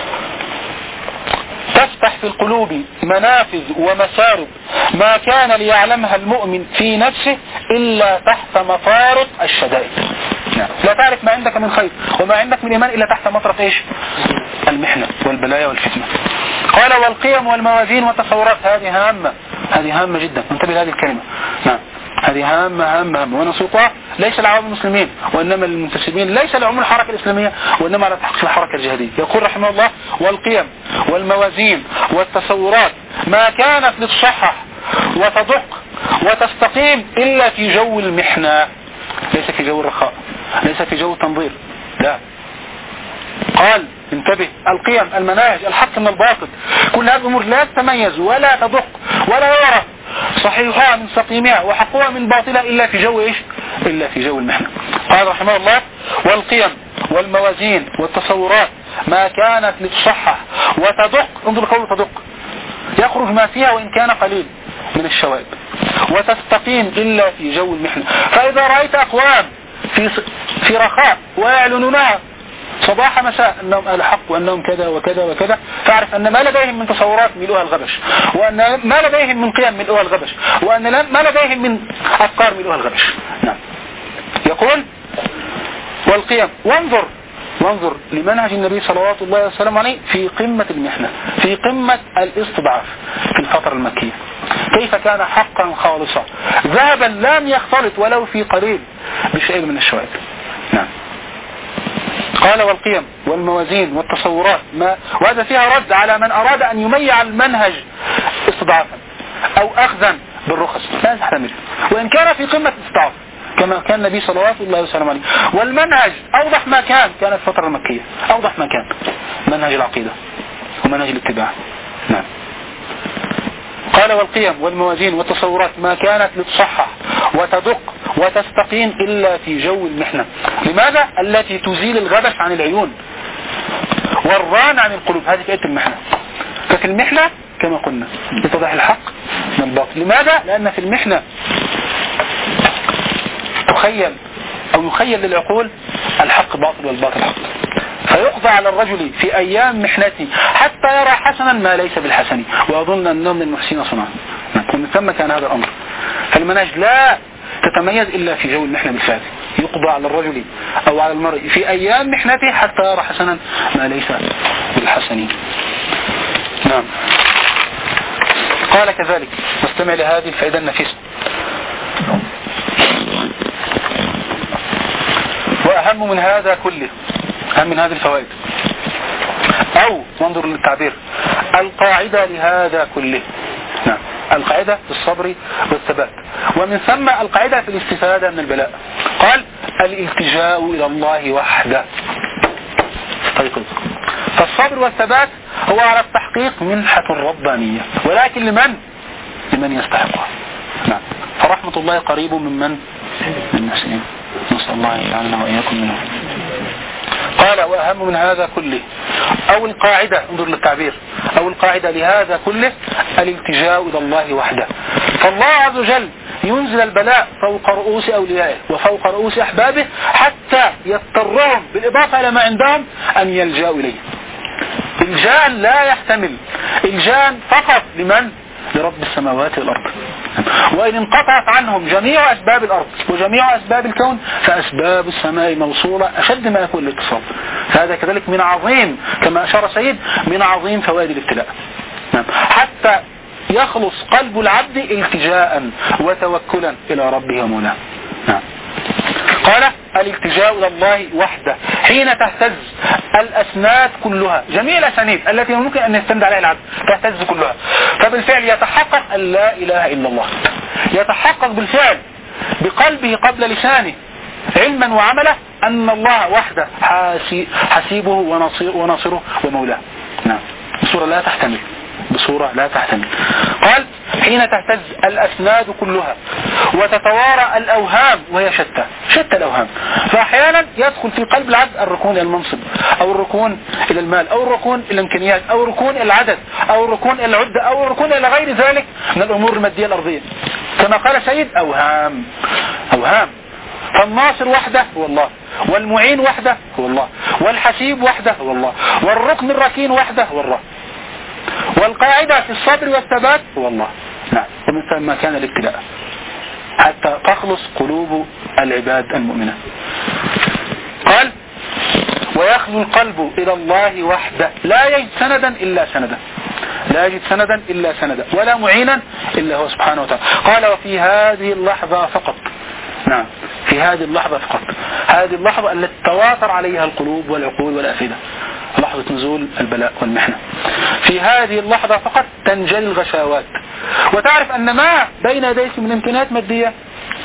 تفتح في القلوب منافذ ومسارب ما كان ليعلمها المؤمن في نفسه إلا تحت مفارق الشدائد. لا تعرف ما عندك من خير وما عندك من إيمان إلا تحت مطرق إيش؟ المحنة والبلايا والفتنة. قال والقيم والموازين والتصورات، هذه هامة، هذه هامة جدا، انتبه لهذه الكلمة. نعم. هذه هامة هامة هامة، ونصوصها ليس لعوام المسلمين وإنما للمنتسبين، ليس لعموم الحركة الإسلامية وإنما على تحقيق الحركة الجهادية. يقول رحمه الله والقيم والموازين والتصورات ما كانت لتصحح وتدق وتستقيم إلا في جو المحنة، ليس في جو الرخاء، ليس في جو التنظير، لا. قال انتبه، القيم، المناهج، الحق من الباطل، كل هذه الأمور لا تتميز ولا تدق ولا يعرف صحيحها من سقيمها وحقها من باطلها إلا في جو إيش؟ إلا في جو المحنة. قال رحمه الله والقيم والموازين والتصورات ما كانت لتصحح وتدق، انظر قوله تدق، يخرج ما فيها وإن كان قليل من الشوائب، وتستقيم إلا في جو المحنة. فإذا رأيت أقوام في رخاء ويعلنونها صباح مساء أنهم أهل حق وأنهم كذا وكذا وكذا، فاعرف أن ما لديهم من تصورات ملؤها الغبش، وأن ما لديهم من قيم ملؤها الغبش، وأن ما لديهم من أفكار ملؤها الغبش. نعم. يقول والقيم، وانظر لمنهج النبي صلوات الله وسلامه عليه في قمة المحنة، في قمة الاستضعاف في الفترة المكية، كيف كان حقا خالصا ذهبا لم يختلط ولو في قليل بشيء من الشوائب. نعم. قال والقيم والموازين والتصورات وهذا فيها رد على من أراد أن يميع المنهج استضعافا أو أخذا بالرخص، لا يحتمل وإن كان في قمة الاستضعاف كما كان النبي صلوات الله وسلامه عليه. والمنهج أوضح ما كانت الفترة المكية، أوضح ما كان منهج العقيدة ومنهج الاتباع. نعم. قال والقيم والموازين والتصورات ما كانت لتصحح وتدق وتستقيم إلا في جو المحنة. لماذا؟ التي تزيل الغبش عن العيون والران عن القلوب، هذه فئة المحنة. ففي المحنة كما قلنا يتضح الحق من الباطل. لماذا؟ لأن في المحنة يخيل للعقول الحق باطل والباطل حق، فيقضى على الرجل في أيام محنته حتى يرى حسنا ما ليس بالحسن وأظن أنه من المحسنين صنعا. ومن ثم كان هذا الأمر. فالمنهج لا تتميز إلا في جو المحنة بالفعل، يقضى على الرجل أو على المرء في أيام محنته حتى يرى حسنا ما ليس بالحسن. نعم. قال كذلك، واستمع لهذه الفائدة النفيسة، وأهم من هذا كله، أهم من هذه الفوائد، أو وانظر للتعبير، القاعدة لهذا كله. نعم. القاعدة في الصبر والثبات، ومن ثم القاعدة في الاستفادة من البلاء. قال الالتجاء إلى الله وحده. فالصبر والثبات هو على التحقيق منحة ربانية، ولكن لمن يستحقها. نعم. فرحمة الله قريب من المحسنين، نسأل الله يجعلنا وإياكم منهم. قال وأهم من هذا كله، أو القاعدة، انظر للتعبير، أو القاعدة لهذا كله الالتجاء إلى الله وحده. فالله عز وجل ينزل البلاء فوق رؤوس أوليائه وفوق رؤوس أحبابه حتى يضطرهم بالإضافة إلى ما عندهم أن يلجأوا إليه. الجان لا يحتمل، الجان فقط لرب السماوات والأرض. وإن انقطعت عنهم جميع أسباب الأرض وجميع أسباب الكون فأسباب السماء موصولة أشد ما يكون الاتصال. هذا كذلك من عظيم، كما أشار سيد، من عظيم فوائد الابتلاء. حتى يخلص قلب العبد التجاء وتوكلا إلى ربه ومولاه. قال الالتجاء إلى الله وحده حين تهتز الأسناد كلها، جميع الأسانيد التي ممكن أن يستند عليها العبد تهتز كلها، فبالفعل يتحقق أن لا إله إلا الله، يتحقق بالفعل بقلبه قبل لسانه علما وعمله أن الله وحده حسيبه وناصره ومولاه. نعم، بصورة لا تحتمل. قال حين تهتز الأسناد كلها وتتوارى الأوهام، وهي شتى الأوهام. فأحيانا يدخل في قلب العبد الركون إلى المنصب، أو الركون إلى المال، أو الركون إلى الإمكانيات، أو الركون إلى العدد، أو الركون إلى العدة، أو الركون إلى غير ذلك من الأمور المادية الأرضية. كما قال سيد أوهام. فالناصر وحده هو الله، والمعين وحده هو الله، والحسيب وحده هو الله، والركن الركين وحده هو الله، والقاعدة في الصبر والثبات هو الله. نعم، ومن ثم كان الابتلاء حتى تخلص قلوب العباد المؤمنة. قال ويخلو القلب إلى الله وحده لا يجد سندا إلا سندا ولا معينا إلا هو سبحانه وتعالى. قال وفي هذه اللحظة فقط. نعم، في هذه اللحظة فقط، هذه اللحظة التي تواتر عليها القلوب والعقول والأفئدة، لحظة نزول البلاء والمحنة. في هذه اللحظة فقط تنجلي الغشاوات، وتعرف أن ما بين يديك من امكانيات مادية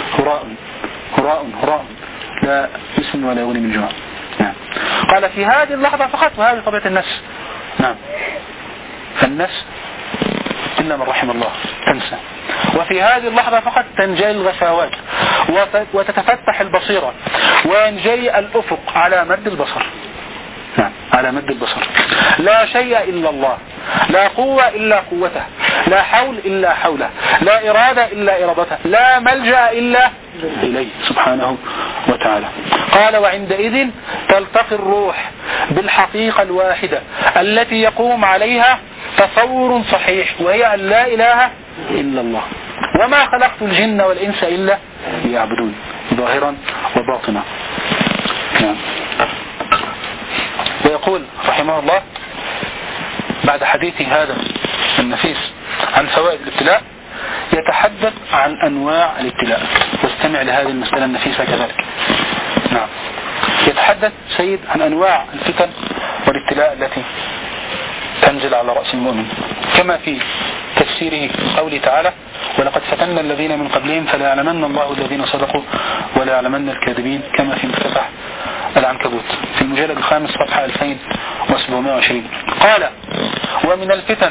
هراء لا يسمن ولا يغني من جوع. نعم. قال في هذه اللحظة فقط، وهذه طبيعة النفس. نعم، فالنفس إلا من رحم الله تنسى. وفي هذه اللحظة فقط تنجلي الغشاوات وتتفتح البصيرة وينجلي الأفق على مد البصر. نعم، على مد البصر. لا شيء إلا الله، لا قوة إلا قوته، لا حول إلا حوله، لا إرادة إلا إرادته، لا ملجأ إلا إليه سبحانه وتعالى. قال وعندئذ تلتقي الروح بالحقيقة الواحدة التي يقوم عليها تصور صحيح، وهي أن لا إله إلا الله، وما خلقت الجن والإنس إلا ليعبدون ظاهرا وباطنا. نعم. ويقول رحمه الله بعد حديث هذا النفيس عن فوائد الابتلاء يتحدث عن أنواع الابتلاء، واستمع لهذه المسألة النفيسة كذلك. نعم، يتحدث سيد عن أنواع الفتن والابتلاء التي تنزل على رأس المؤمن، كما في تفسيره قوله تعالى ولقد فتنا الذين من قبلهم فليعلمن الله الذين صدقوا وليعلمن الكاذبين، كما في مفتتح العنكبوت في المجلد الخامس صفحة 2720. قال ومن الفتن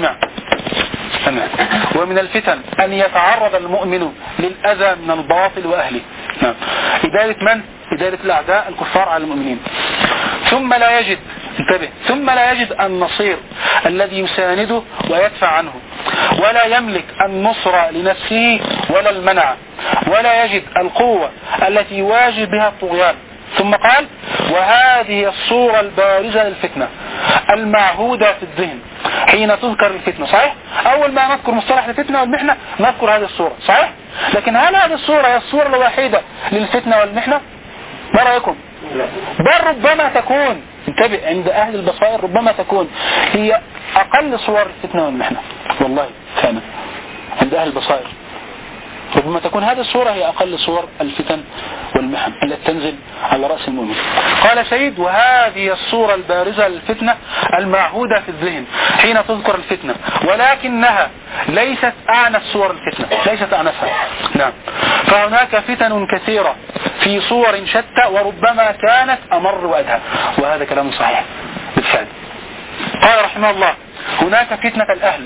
ومن الفتن أن يتعرض المؤمن للأذى من الباطل وأهله. نعم. إدارة الأعداء الكفار على المؤمنين، ثم لا يجد النصير الذي يسانده ويدفع عنه، ولا يملك النصر لنفسه ولا المنع، ولا يجد القوة التي يواجه بها الطغيان. ثم قال وهذه الصورة البارزة للفتنة المعهودة في الذهن حين تذكر الفتنة. صحيح، أول ما نذكر مصطلح الفتنة والمحنة نذكر هذه الصورة، صحيح، لكن هل هذه الصورة هي الصورة الوحيدة للفتنة والمحنة؟ ما رأيكم؟ بل ربما تكون، انتبه، عند أهل البصائر ربما تكون هي أقل صور الفتنة والمحنة. والله فعلا عند أهل البصائر ربما تكون هذه الصورة هي أقل صور الفتن والمحن التي تنزل على رأس المؤمن. قال سيد وهذه الصورة البارزة للفتنة المعهودة في الذهن حين تذكر الفتنة، ولكنها ليست أعنف صور الفتنة، ليست أعنفها. نعم، فهناك فتن كثيرة في صور شتى وربما كانت أمر وأدهى، وهذا كلام صحيح بالفعل. قال رحمه الله هناك فتنة الأهل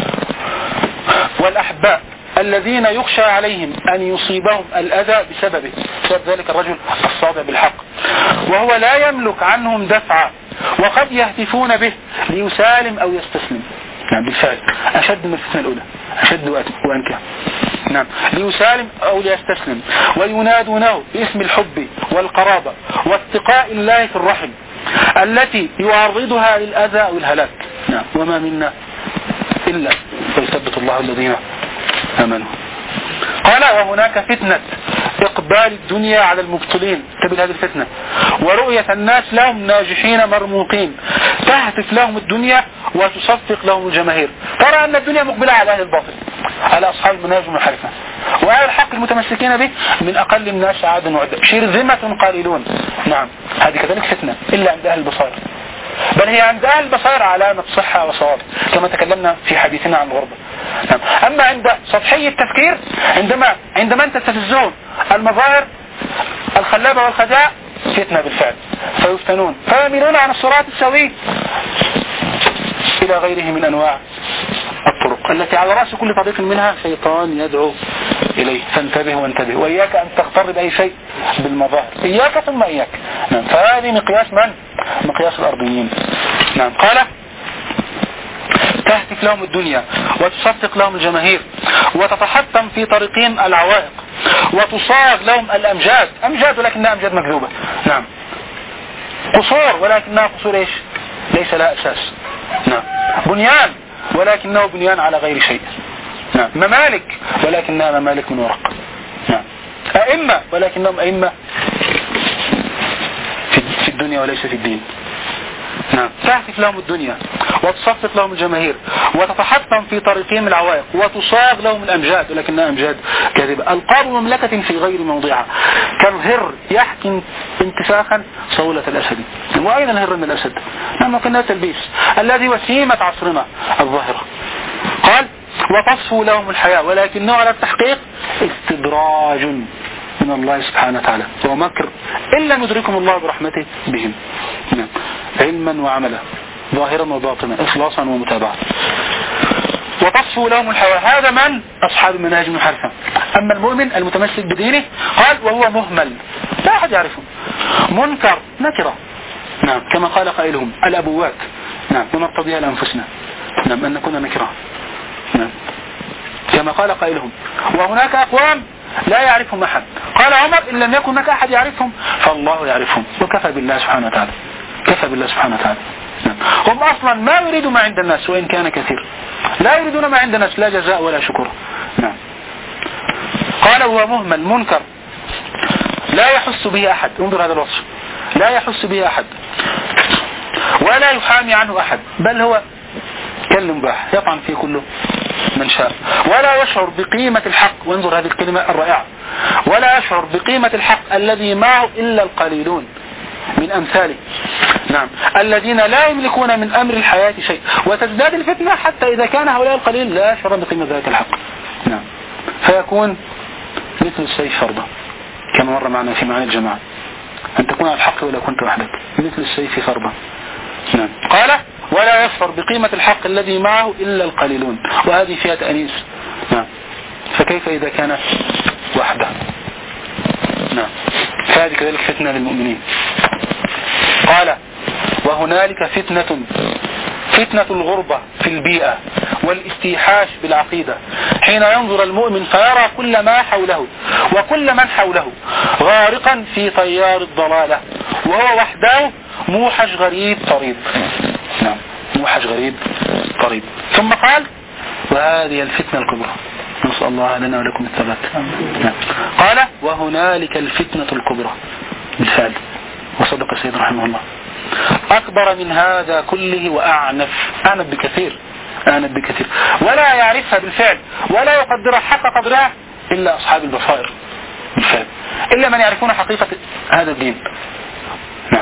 والأحباء الذين يخشى عليهم أن يصيبهم الأذى بسبب ذلك الرجل الصادع بالحق، وهو لا يملك عنهم دفعا، وقد يهتفون به ليسالم أو يستسلم. نعم بالفعل أشد من الفتنة الأولى، أشد وأنكى. نعم، ليسالم أو ليستسلم، وينادونه باسم الحب والقرابة واتقاء الله في الرحم التي يعرضها للأذى والهلاك. نعم، وما منا إلا ويثبت الله الذين آمنوا. قال وهناك فتنة إقبال الدنيا على المبطلين، تبدأ هذه الفتنة، ورؤية الناس لهم ناجحين مرموقين، تهتف لهم الدنيا وتصفق لهم الجماهير، ترى أن الدنيا مقبلة على أهل الباطل، على أصحاب المناهج المنحرفة، وأهل الحق المتمسكين به من أقل الناس عادا وعدا، شرذمة قليلون. نعم، هذه كذلك فتنة إلا عند أهل البصائر، بل هي عند أهل البصائر علامة صحة وصواب كما تكلمنا في حديثنا عن الغربة. أما عند سطحي التفكير، عندما أنت تستفزون المظاهر الخلابة والخداع، فتنة بالفعل، فيفتنون فيميلون عن الصراط السوي إلى غيره من أنواع الطرق التي على رأس كل طريق منها شيطان يدعو إليه، فانتبه وانتبه، وإياك أن تغتر بأي شيء بالمظاهر، إياك ثم إياك. نعم، فهذه مقياس من؟ مقياس الأرضيين. نعم، قال تهتف لهم الدنيا وتصفق لهم الجماهير وتتحطم في طريقهم العوائق وتصاغ لهم الأمجاد، أمجاد ولكنها أمجاد مكذوبة. نعم، قصور ولكنها قصور إيش؟ ليس لها أساس. نعم، بنيان ولكنه بنيان على غير شيء. نعم، ممالك ولكنها ممالك من ورق. نعم، أئمة ولكنهم أئمة في الدنيا وليس في الدين. نعم، تهتف لهم الدنيا وتصفق لهم الجماهير وتتحطم في طريقهم العوائق وتصاغ لهم الأمجاد ولكنها أمجاد كاذبة. ألقاب مملكة في غير موضعها كالهر يحكي انتفاخا صولة الأسد. وأين الهر من الأسد؟ نعم، وكانها تلبيس الذي وسيمة عصرنا الظاهرة. قال وتصفوا لهم الحياة ولكنه على التحقيق استدراج من الله سبحانه وتعالى ومكر إلا ندركم الله برحمته بهم. نعم، علما وعملا، ظاهرا وباطنا، إخلاصا ومتابعة. وتصفوا لهم الحياة، هذا من؟ أصحاب المناهج المنحرفة. أما المؤمن المتمسك بدينه قال وهو مهمل لا أحد يعرفه، منكر نكرة. نعم، كما قال قائلهم الأبوات. نعم، ونرتضيها لأنفسنا. نعم، أن نكون نكرة. نعم، كما قال قائلهم وهناك أقوام لا يعرفهم أحد. قال عمر إن لم يكن هناك أحد يعرفهم فالله يعرفهم، وكفى بالله سبحانه وتعالى، كفى بالله سبحانه وتعالى. هم أصلا ما يريدوا ما عند الناس وإن كان كثير، لا يريدون ما عند الناس لا جزاء ولا شكر. نعم، قال هو مهمل منكر لا يحس به أحد، انظر هذا الوصف، لا يحس به أحد ولا يحامي عنه أحد، بل هو كالمباح يطعن في كله من شاء، ولا يشعر بقيمة الحق، وانظر هذه الكلمة الرائعة، ولا يشعر بقيمة الحق الذي معه إلا القليلون من أمثاله. نعم، الذين لا يملكون من أمر الحياة شيء، وتزداد الفتنة حتى إذا كان هؤلاء القليل لا يشعرون بقيمة ذلك الحق. نعم، فيكون مثل السيف فرضا كما مر معنا في معاني الجماعة، أن تكون على الحق ولا كنت وحدك، مثل السيف فرضا. نعم، قال ولا يشعر بقيمة الحق الذي معه إلا القليلون، وهذه فيها تأنيس. نعم، فكيف إذا كان وحده؟ نعم، فهذه كذلك فتنة للمؤمنين. قال وهنالك فتنة الغربة في البيئة والاستيحاش بالعقيدة، حين ينظر المؤمن فيرى كل ما حوله وكل من حوله غارقا في تيار الضلالة وهو وحده موحش غريب طريب. نعم، موحش غريب طريب. ثم قال وهذه الفتنة الكبرى، نسأل الله لنا ولكم الثبات. نعم، قال وهنالك الفتنة الكبرى بالفعل، وصدق السيد رحمه الله، أكبر من هذا كله وأعنف بكثير، ولا يعرفها بالفعل ولا يقدرها حق قدرها إلا أصحاب البصائر بالفعل، إلا من يعرفون حقيقة هذا الدين. نعم،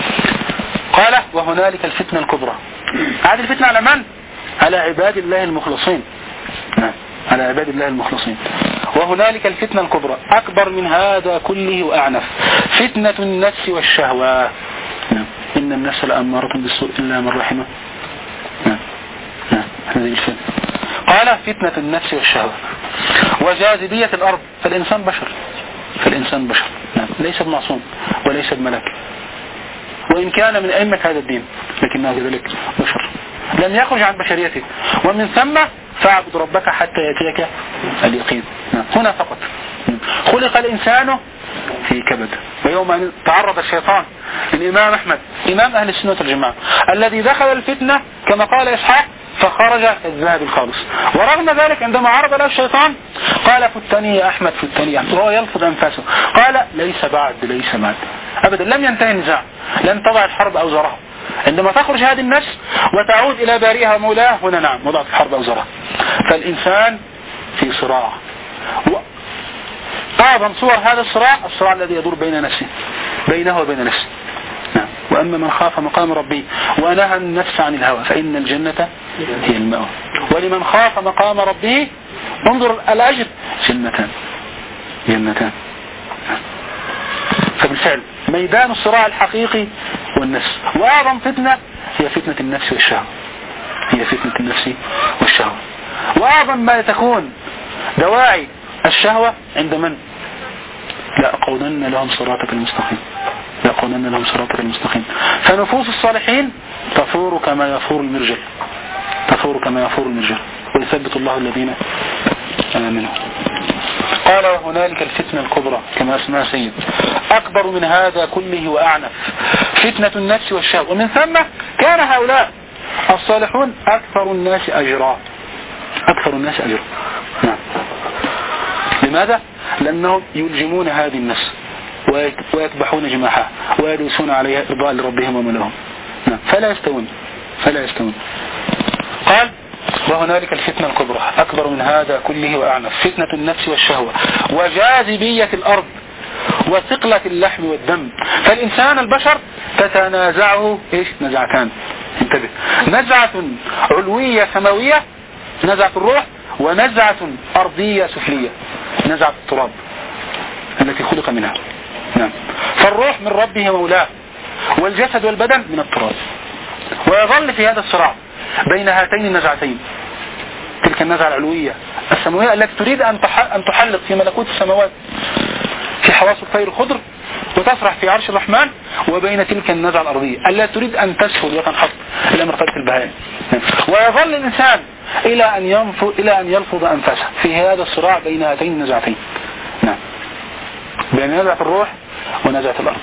قال وهنالك الفتنة الكبرى، هذه الفتنة على من؟ على عباد الله المخلصين. نعم، على عباد الله المخلصين. وهنالك الفتنة الكبرى أكبر من هذا كله وأعنف، فتنة النفس والشهوة. نعم، إن النفس لأمارة بالسوء إلا من رحمه. نعم، هذه الفتنة. قال فتنة النفس والشهوة وجاذبية الأرض، فالإنسان بشر. نعم، ليس بمعصوم وليس بملك، وإن كان من أئمة هذا الدين لكنه كذلك بشر لم يخرج عن بشريته، ومن ثم فاعبد ربك حتى يأتيك اليقين. هنا فقط خلق الإنسان في كبد. ويوم أن تعرض الشيطان للإمام أحمد إمام أهل السنة والجماعة الذي دخل الفتنة كما قال إسحاق فخرج كالذهب الخالص. ورغم ذلك عندما عرض له الشيطان قال فتني يا أحمد فتني يا أحمد، وهو يلفظ أنفاسه قال ليس بعد أبدا، لم ينتهي النزاع، لن تضع الحرب أوزارها. عندما تخرج هذه النفس وتعود إلى بارئها ومولاه هنا نعم وضعت الحرب أوزارها. فالإنسان في صراع، أعظم صور هذا الصراع الذي يدور بينه وبين نفسه. نعم. وأما من خاف مقام ربه ونهى النفس عن الهوى فإن الجنة هي المأوى. ولمن خاف مقام ربه انظر الأجر جنتان. فبالفعل ميدان الصراع الحقيقي والنفس، وأعظم فتنة هي فتنة النفس والشهوة. وأعظم ما تكون دواعي الشهوة عند من؟ لأقعدن لهم صراطك المستقيم. فنفوس الصالحين تفور كما يفور المرجل ويثبت الله الذين آمنوا. قال وهنالك الفتنة الكبرى كما اسمها سيد أكبر من هذا كله وأعنف، فتنة النفس والشهوة. ومن ثم كان هؤلاء الصالحون أكثر الناس أجرا. نعم. لماذا؟ لأنهم يلجمون هذه النفس ويكبحون جماحها ويدوسون عليها إرضاء لربهم وملهم. نعم. فلا يستوون. قال وهنالك الفتنة الكبرى أكبر من هذا كله وأعنف، فتنة النفس والشهوة وجاذبية الأرض وثقلة اللحم والدم. فالإنسان البشر تتنازعه نزعتان، انتبه، نزعة علوية سماوية نزعة الروح، ونزعة أرضية سفلية نزعة التراب التي خلق منها. نعم. فالروح من ربه مولاه والجسد والبدن من التراب، ويظل في هذا الصراع بين هاتين النزعتين، تلك النزعة العلوية السماوية التي تريد أن تحلق في ملكوت السماوات في حواس الطير الخضر وتسرح في عرش الرحمن، وبين تلك النزعة الأرضية التي تريد أن تسفل وتنحط إلى مرتبة البهائم. ويظل الإنسان إلى أن يلفظ أنفاسه في هذا الصراع بين هاتين النزعتين. نعم. بين نزعة الروح ونزعة الأرض.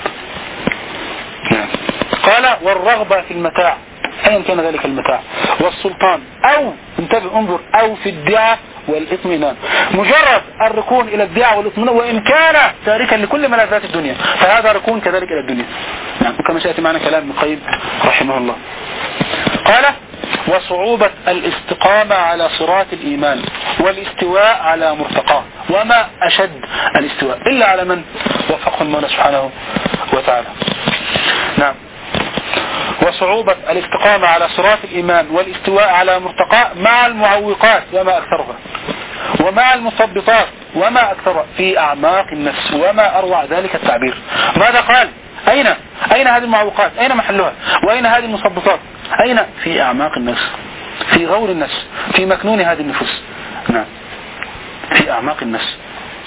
نعم. قال والرغبة في المتاع أيا كان ذلك المتاع والسلطان، أو انتبه انظر، أو في الدعاء والاطمئنان. مجرد الركون إلى الدعاء والاطمئنان وإن كان تاركا لكل ملذات الدنيا فهذا ركون كذلك إلى الدنيا. نعم. وكما سيأتي معنا كلام ابن القيم رحمه الله. قال وصعوبة الاستقامة على صراط الإيمان والاستواء على مرتقاه. وما أشد الاستواء إلا على من وفقه المولى سبحانه وتعالى. نعم. وصعوبة الاستقامة على صراط الإيمان والاستواء على مرتقاه مع المعوقات وما أكثرها، ومع المثبطات وما أكثرها في أعماق النفس. وما أروع ذلك التعبير. ماذا قال؟ أين هذه المعوقات؟ أين محلها؟ وأين هذه المثبطات؟ أين؟ في أعماق النفس، في غور النفس، في مكنون هذه النفوس. نعم. في أعماق النفس،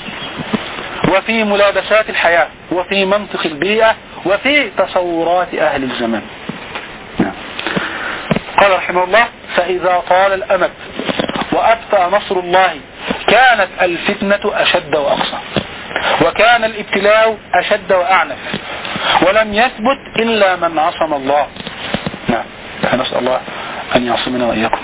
وفي ملابسات الحياة، وفي منطق البيئة، وفي تصورات أهل الزمان. نعم. قال رحمه الله فإذا طال الأمد وأبطأ نصر الله كانت الفتنة أشد وأقصى، وكان الابتلاء أشد وأعنف، ولم يثبت إلا من عصم الله. نعم. فنسأل الله أن يعصمنا وإياكم.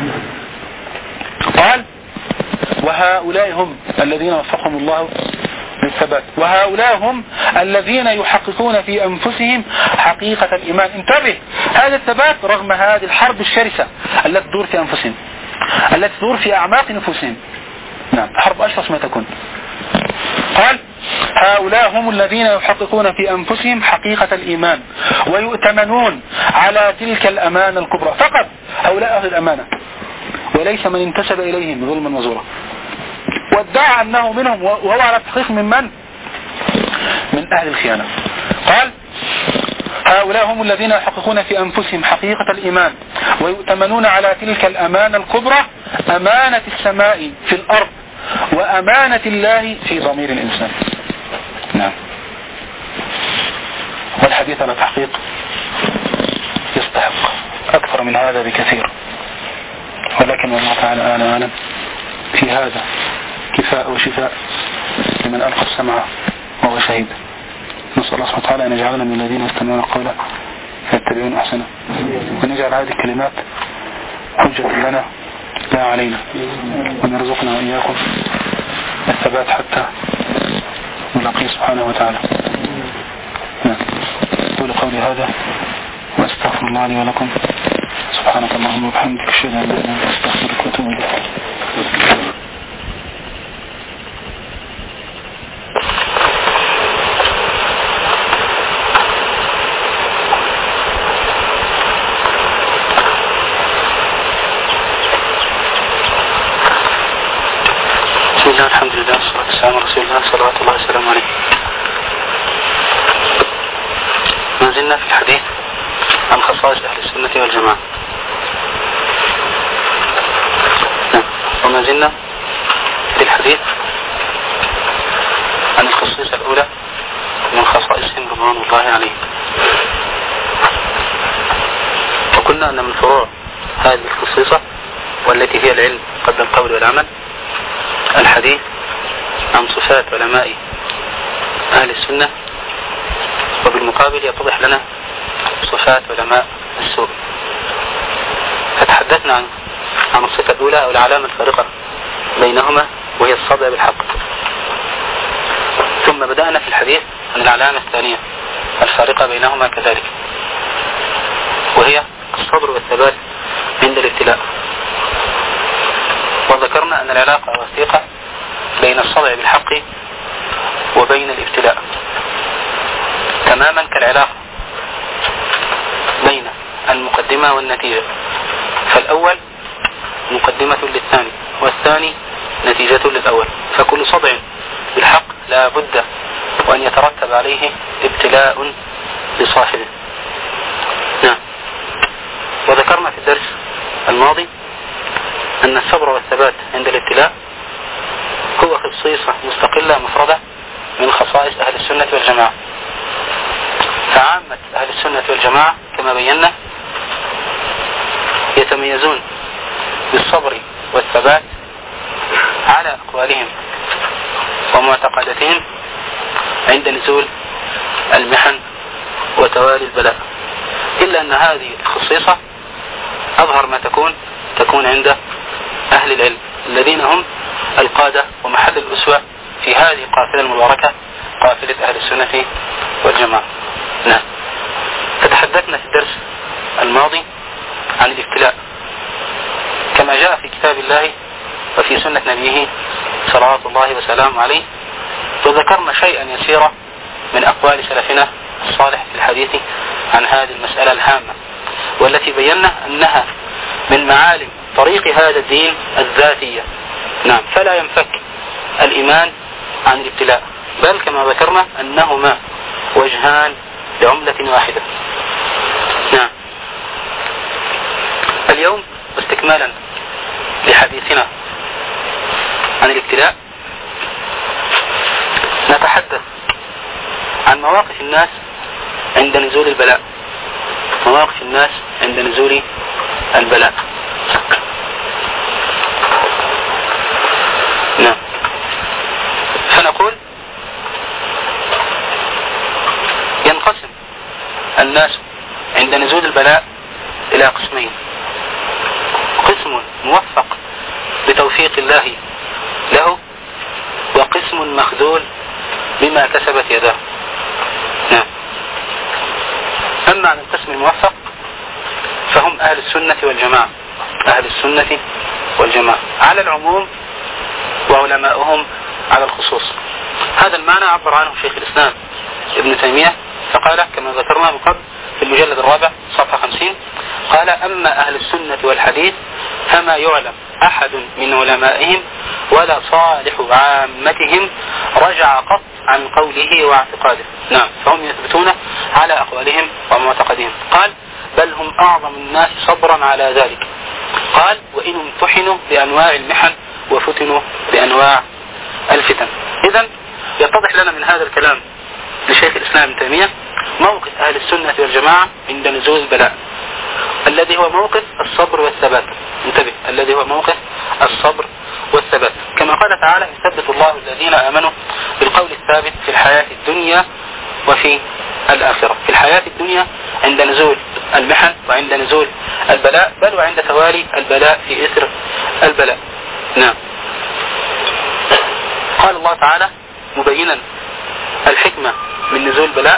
قال وهؤلاء هم الذين وفقهم الله للثبات، وهؤلاء هم الذين يحققون في أنفسهم حقيقة الإيمان. انتبه، هذا الثبات رغم هذه الحرب الشرسة التي تدور في أنفسهم، التي تدور في أعماق نفوسهم. نعم. حرب أشرس ما تكون. قال هؤلاء هم الذين يحققون في أنفسهم حقيقة الإيمان ويؤتمنون على تلك الأمانة الكبرى. فقط هؤلاء أهل الأمانة، وليس من انتسب إليهم ظلما وزورا وادعى أنه منهم وهو على التحقيق من أهل الخيانة. قال هؤلاء هم الذين يحققون في أنفسهم حقيقة الإيمان ويؤتمنون على تلك الأمانة الكبرى، أمانة السماء في الأرض وأمانة الله في ضمير الإنسان. نعم. والحديث على تحقيق يستحق أكثر من هذا بكثير، ولكن والله تعالى أعلم. في هذا كفاء وشفاء لمن ألقى السمع وهو شهيد. نسأل الله سبحانه وتعالى أن يجعلنا من الذين يستمعون القول فيتبعون أحسنه، ونجعل هذه الكلمات حجة لنا لا علينا، وأن يرزقنا وإياكم الثبات حتى نلاقيه سبحانه وتعالى. أقول قولي هذا وأستغفر الله لي ولكم. سبحانك اللهم وبحمدك، أشهد أن لا إله إلا أنت، أستغفرك وأتوب إليك.
بسم الله، الحمد لله، والصلاة والسلام على رسول الله صلوات الله وسلامه عليه. ما زلنا في الحديث عن خصائص أهل السنة والجماعة، وما زلنا في الحديث عن الخصيصة الأولى من خصائصهم رضوان الله عليهم. وقلنا أن من فروع هذه الخصيصة والتي هي العلم قبل القول والعمل الحديث عن صفات علماء أهل السنة، وبالمقابل يتضح لنا صفات علماء السوء. فتحدثنا عن الصفة الأولى أو العلامة الفارقة بينهما، وهي الصدع بالحق. ثم بدأنا في الحديث عن العلامة الثانية الفارقة بينهما كذلك، وهي الصبر والثبات عند الابتلاء. وذكرنا أن العلاقة وثيقة بين الصدع بالحق وبين الابتلاء، تماما كالعلاقة بين المقدمة والنتيجة، فالأول مقدمة للثاني والثاني نتيجة للأول، فكل صدع بالحق لا بد وأن يترتب عليه ابتلاء لصاحبه. نعم. وذكرنا في الدرس الماضي أن الصبر والثبات عند الابتلاء هو خصيصة مستقلة مفردة من خصائص أهل السنة والجماعة. فعامة أهل السنة والجماعة كما بينا يتميزون بالصبر والثبات على أقوالهم ومعتقداتهم عند نزول المحن وتوالي البلاء، إلا أن هذه الخصيصة أظهر ما تكون عند أهل العلم الذين هم القادة ومحل الأسوة في هذه القافلة المباركة، قافلة أهل السنة والجماعة. نعم. فتحدثنا في الدرس الماضي عن الابتلاء كما جاء في كتاب الله وفي سنة نبيه صلوات الله وسلامه عليه، وذكرنا شيئا يسيرا من أقوال سلفنا الصالح في الحديث عن هذه المسألة الهامة، والتي بينا أنها من معالم طريق هذا الدين الذاتية. نعم. فلا ينفك الإيمان عن الابتلاء، بل كما ذكرنا أنهما وجهان لعملة واحدة. نعم. اليوم استكمالا لحديثنا عن الابتلاء نتحدث عن مواقف الناس عند نزول البلاء. مواقف الناس عند نزول البلاء. نعم. فنقول ينقسم الناس عند نزول البلاء إلى قسمين: قسم موفق بتوفيق الله له، وقسم مخذول بما كسبت يداه. نعم. أما عن القسم الموفق فهم أهل السنة والجماعة، أهل السنة والجماعة على العموم وعلماؤهم على الخصوص. هذا المعنى عبر عنه شيخ الإسلام ابن تيمية، فقال كما ذكرنا من قبل في المجلد الرابع صفحة 50، قال: أما أهل السنة والحديث فما يعلم أحد من علمائهم ولا صالح عامتهم رجع قط عن قوله واعتقاده. نعم. فهم يثبتون على أقوالهم ومعتقدهم. قال: بل هم أعظم الناس صبرا على ذلك. قال: وإن امتحنوا بأنواع المحن وفتنوا بأنواع الفتن. إذن يتضح لنا من هذا الكلام لشيخ الإسلام ابن تيمية موقف أهل السنة والجماعة عند نزول البلاء، الذي هو موقف الصبر والثبات. انتبه، الذي هو موقف الصبر والثبات، كما قال تعالى: يثبت الله الذين آمنوا بالقول الثابت في الحياة الدنيا وفي الآخرة، في الحياة الدنيا عند نزول المحن وعند نزول البلاء، بل وعند توالي البلاء في إثر البلاء. نعم. قال الله تعالى مبينا الحكمة من نزول البلاء،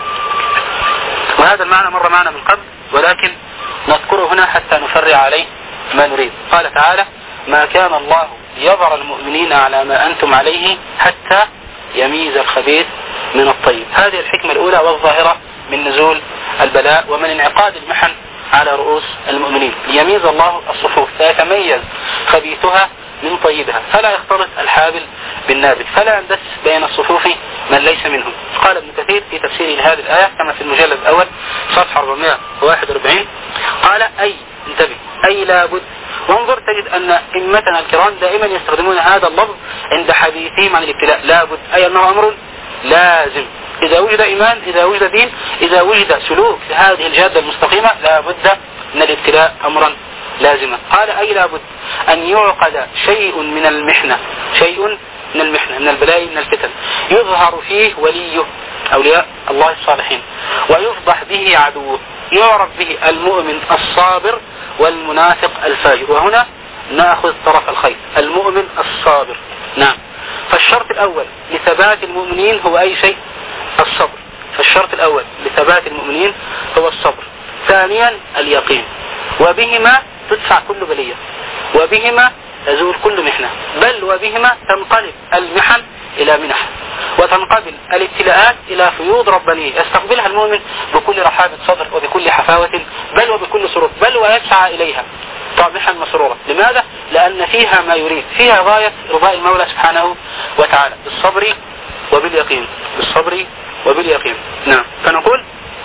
وهذا المعنى مر معنا من قبل ولكن نذكره هنا حتى نفرع عليه ما نريد. قال تعالى ما كان الله ليذر المؤمنين على ما أنتم عليه حتى يميز الخبيث من الطيب. هذه الحكمة الأولى والظاهرة من نزول البلاء ومن انعقاد المحن على رؤوس المؤمنين، ليميز الله الصفوف فيتميز خبيثها من طيبها، فلا يختلط الحابل بالنابل، فلا يندس بين الصفوف من ليس منهم. قال ابن كثير في تفسيره لهذه الآية كما في المجلد الأول صفحة 441 قال أي انتبه أي لابد. وانظر تجد أن أئمتنا الكرام دائما يستخدمون هذا اللفظ عند حديثهم عن الابتلاء، لابد أي أنه أمر لازم. إذا وجد إيمان، إذا وجد دين، إذا وجد سلوك لهذه الجادة المستقيمة لابد من الابتلاء أمرا لازما. قال أي لابد أن يعقد شيء من المحنة، شيء من المحنة من البلاء من الفتن يظهر فيه وليه أولياء الله الصالحين ويفضح به عدوه، يعرف به المؤمن الصابر والمنافق الفاجر. وهنا نأخذ طرف الخير، المؤمن الصابر. نعم. فالشرط الأول لثبات المؤمنين هو أي شيء؟ الصبر. فالشرط الأول لثبات المؤمنين هو الصبر. ثانيا اليقين، وبهما تدفع كل بلية، وبهما تزول كل محنة، بل وبهما تنقلب المحن إلى منح، وتنقبل الابتلاءات إلى فيوض ربانية يستقبلها المؤمن بكل رحابة صدر وبكل حفاوة بل وبكل سرور، بل ويسعى إليها طامحا مسرورا. لماذا؟ لأن فيها ما يريد، فيها غاية رضاء المولى سبحانه وتعالى بالصبر وباليقين، بالصبر وباليقين. نعم. فنقول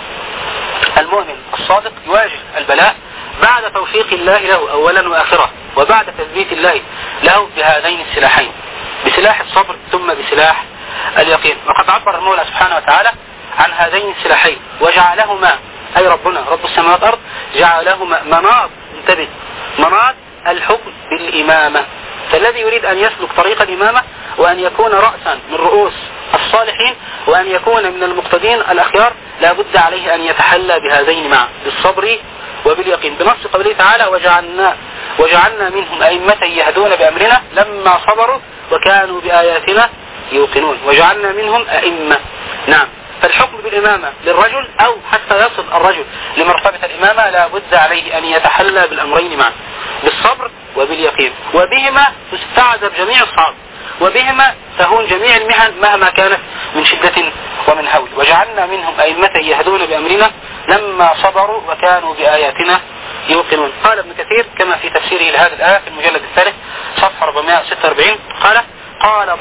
المؤمن الصادق يواجه البلاء بعد توفيق الله له أولا وآخرا، وبعد تثبيت الله له بهذين السلاحين، بسلاح الصبر ثم بسلاح اليقين. وقد عبر المولى سبحانه وتعالى عن هذين السلاحين وجعلهما أي ربنا رب السماوات والأرض جعلهما مناط، انتبه، مناط الحكم بالإمامة. فالذي يريد أن يسلك طريق الإمامة وأن يكون رأسا من رؤوس الصالحين وأن يكون من المقتدين الأخيار لابد عليه أن يتحلى بهذين معا، بالصبر وباليقين، بنص قوله تعالى وجعلنا منهم أئمة يهدون بأمرنا لما صبروا وكانوا بآياتنا يوقنون. وجعلنا منهم أئمة. نعم. فالحكم بالإمامة للرجل أو حتى يصل الرجل لمرتبة الإمامة لابد عليه أن يتحلى بالأمرين معا، بالصبر وباليقين، وبهما تستعذب جميع الصعاب، وبهما تهون جميع المحن مهما كانت من شدة ومن هول. وجعلنا منهم أئمة يهدون بأمرنا لما صبروا وكانوا بآياتنا يوقنون. قال ابن كثير كما في تفسيره لهذه الآية في المجلد الثالث صفحة 446 قال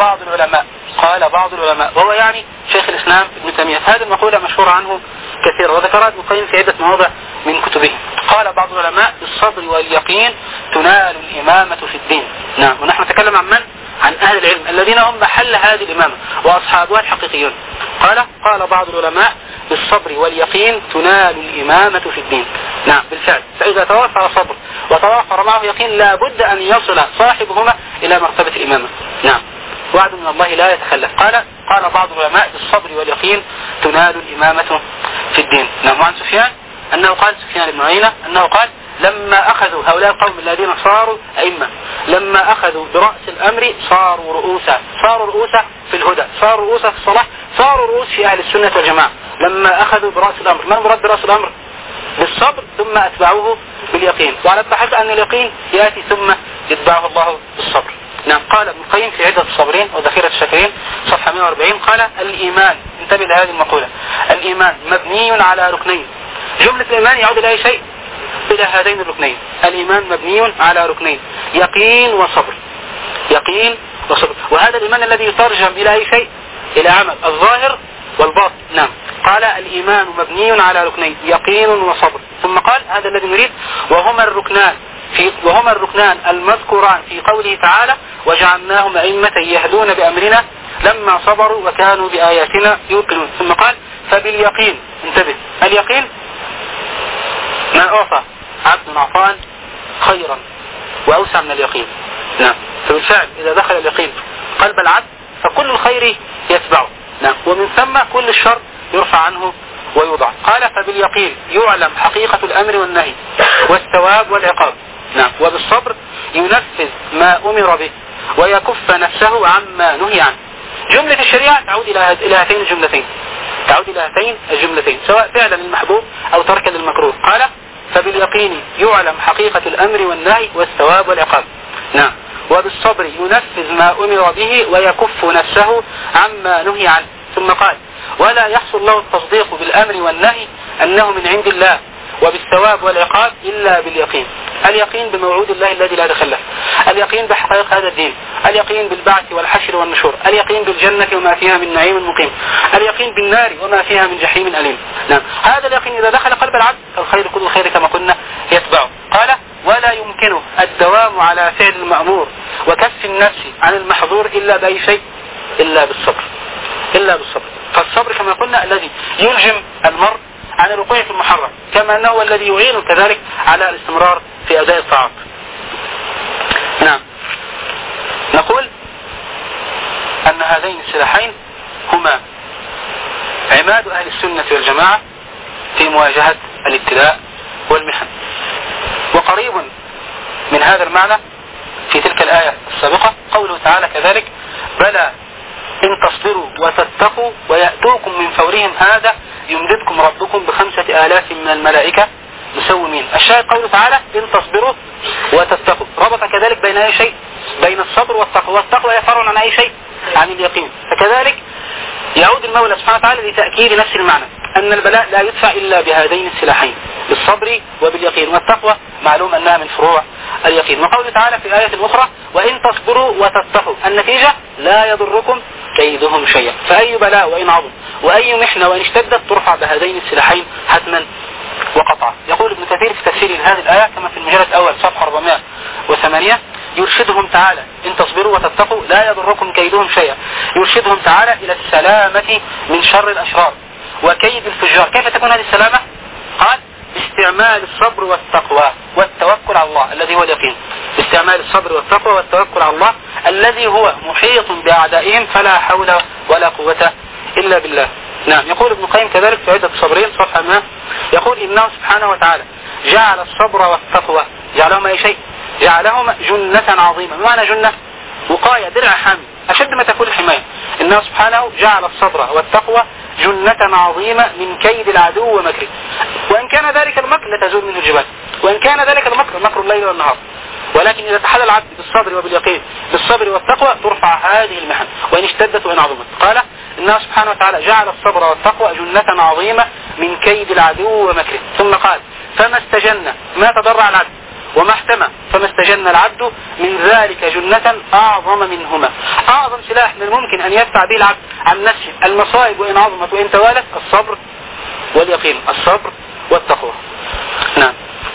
بعض العلماء وهو يعني شيخ الإسلام ابن تيمية. هذه المقولة مشهورة عنه كثيرا وذكرها ابن القيم في عدة مواضع من كتبه. قال بعض العلماء بالصبر واليقين تنال الإمامة في الدين. نعم. ونحن نتكلم عن من؟ عن أهل العلم الذين هم محل هذه الإمامة وأصحابها الحقيقيون. قال بعض العلماء بالصبر واليقين تنال الإمامة في الدين. نعم بالفعل. فإذا توفر صبر وتوفر معه يقين لابد أن يصل صاحبهما إلى مرتبة الإمامة. نعم. وعد من الله لا يتخلف. قال بعض العلماء بالصبر واليقين تنال الإمامة في الدين. نعم. وعن سفيان أنه قال، سفيان بن عيينة أنه قال لما أخذوا هؤلاء القوم الذين صاروا أئمة، لما أخذوا برأس الأمر صاروا رؤوسا في الهدى، صاروا رؤوسا في الصلاح، صاروا رؤوس في أهل السنة والجماعة. لما أخذوا برأس الأمر، ما المراد برأس الأمر؟ بالصبر ثم أتبعوه باليقين، وعلى التحقيق أن اليقين يأتي ثم يتبعه الله بالصبر. نعم. قال ابن القيم في عدة الصابرين وذخيرة الشاكرين صفحة 140 قال الإيمان، انتبه لهذه المقولة، الإيمان مبني على ركنين. جملة الإيمان يعود إلى أي شيء؟ إلى هذين الركنين. الإيمان مبني على ركنين، يقين وصبر، يقين وصبر. وهذا الإيمان الذي يترجم إلى أي شيء؟ إلى عمل الظاهر والباطن. نعم. قال الإيمان مبني على ركنين، يقين وصبر. ثم قال هذا الذي نريد وهما الركنان المذكوران في قوله تعالى وجعلناهم أئمة يهدون بأمرنا لما صبروا وكانوا بآياتنا يوقنون. ثم قال فباليقين، انتبه، اليقين ما أعطى عبد عطاء خيرا وأوسع من اليقين. نعم. فبالفعل إذا دخل اليقين قلب العبد فكل الخير يتبعه. نعم. ومن ثم كل الشر يرفع عنه ويوضع. قال فباليقين يعلم حقيقة الأمر والنهي والثواب والعقاب. نعم. وبالصبر ينفذ ما أمر به ويكف نفسه عما نهي عنه. جملة الشريعة تعود إلى هاتين الجملتين، تعود إلى هاتين الجملتين، سواء فعلا للمحبوب أو تركا للمكروه. قال فباليقين يعلم حقيقة الأمر والنهي والثواب والعقاب. نعم. وبالصبر ينفذ ما أمر به ويكف نفسه عما نهي عنه. ثم قال ولا يحصل له التصديق بالأمر والنهي أنه من عند الله وبالثواب والعقاب إلا باليقين. اليقين بموعود الله الذي لا دخل له، اليقين بحقائق هذا الدين، اليقين بالبعث والحشر والنشور، اليقين بالجنة وما فيها من نعيم مقيم، اليقين بالنار وما فيها من جحيم أليم. نعم. هذا اليقين إذا دخل قلب العبد الخير كل الخير كما قلنا يتبعه. قال ولا يمكنه الدوام على فعل المأمور وكف النفس عن المحظور إلا بأي شيء إلا بالصبر، إلا بالصبر. فالصبر كما قلنا الذي يلجم المرء عن الوقوع في المحرم، كما أنه الذي يعين كذلك على الاستمرار في أداء الطاعات. نعم. نقول أن هذين السلاحين هما عماد أهل السنة والجماعة في مواجهة الابتلاء والمحن. وقريب من هذا المعنى في تلك الآية السابقة قوله تعالى كذلك بلى إن تصبروا وتتقوا ويأتوكم من فورهم هذا يمددكم ربكم ب5,000 من الملائكة مسومين. الشاهد قوله تعالى إن تصبروا وتتقوا، ربط كذلك بين أي شيء، بين الصبر والتقوى، والتقوى يفرع عن أي شيء، عن اليقين. فكذلك يعود المولى سبحانه وتعالى لتأكيد نفس المعنى أن البلاء لا يدفع إلا بهذين السلاحين بالصبر وباليقين، والتقوى معلوم أنها من فروع اليقين. وقوله تعالى في آية أخرى وإن تصبروا وتتقوا النتيجة لا يضركم كيدهم شيئا. فأي بلاء وإن عظم وأي محنة وإن اشتدت ترفع بهذين السلاحين حتما وقطعا. يقول ابن كثير في تفسير هذه الآية كما في المجلد الأول صفحة 408 يرشدهم تعالى إن تصبروا وتتقوا لا يضركم كيدهم شيئا، يرشدهم تعالى إلى السلامة من شر الأشرار وكيد الفجار. كيف تكون هذه السلامة؟ قال باستعمال الصبر والتقوى والتوكل على الله الذي هو اليقين، باستعمال الصبر والتقوى والتوكل على الله الذي هو محيط بأعدائهم فلا حول ولا قوة إلا بالله. نعم. يقول ابن القيم كذلك في عدة صبرين صفحة 100 يقول إنه سبحانه وتعالى جعل الصبر والتقوى جعلهما أي شيء، جعلهما جنة عظيمة. بمعنى جنة وقاية درع حامي أشد ما تكون الحماية. إنه سبحانه جعل الصبر والتقوى جنة عظيمة من كيد العدو ومكره، وإن كان ذلك المكر لتزول منه الجبال، وإن كان ذلك المكر مكر الليل والنهار، ولكن إذا تحلى العبد بالصبر وباليقين بالصبر والتقوى ترفع هذه المحن وإن اشتدت وإن عظمت. قال إنه سبحانه وتعالى جعل الصبر والتقوى جنة عظيمة من كيد العدو ومكره. ثم قال فما استجن ما تضرع العبد وما احتمى فما استجن العبد من ذلك جنة أعظم منهما. أعظم سلاح من الممكن أن يدفع به العبد عن نفسه المصائب وإن عظمت وإن توالت الصبر واليقين، الصبر والتقوى. نعم.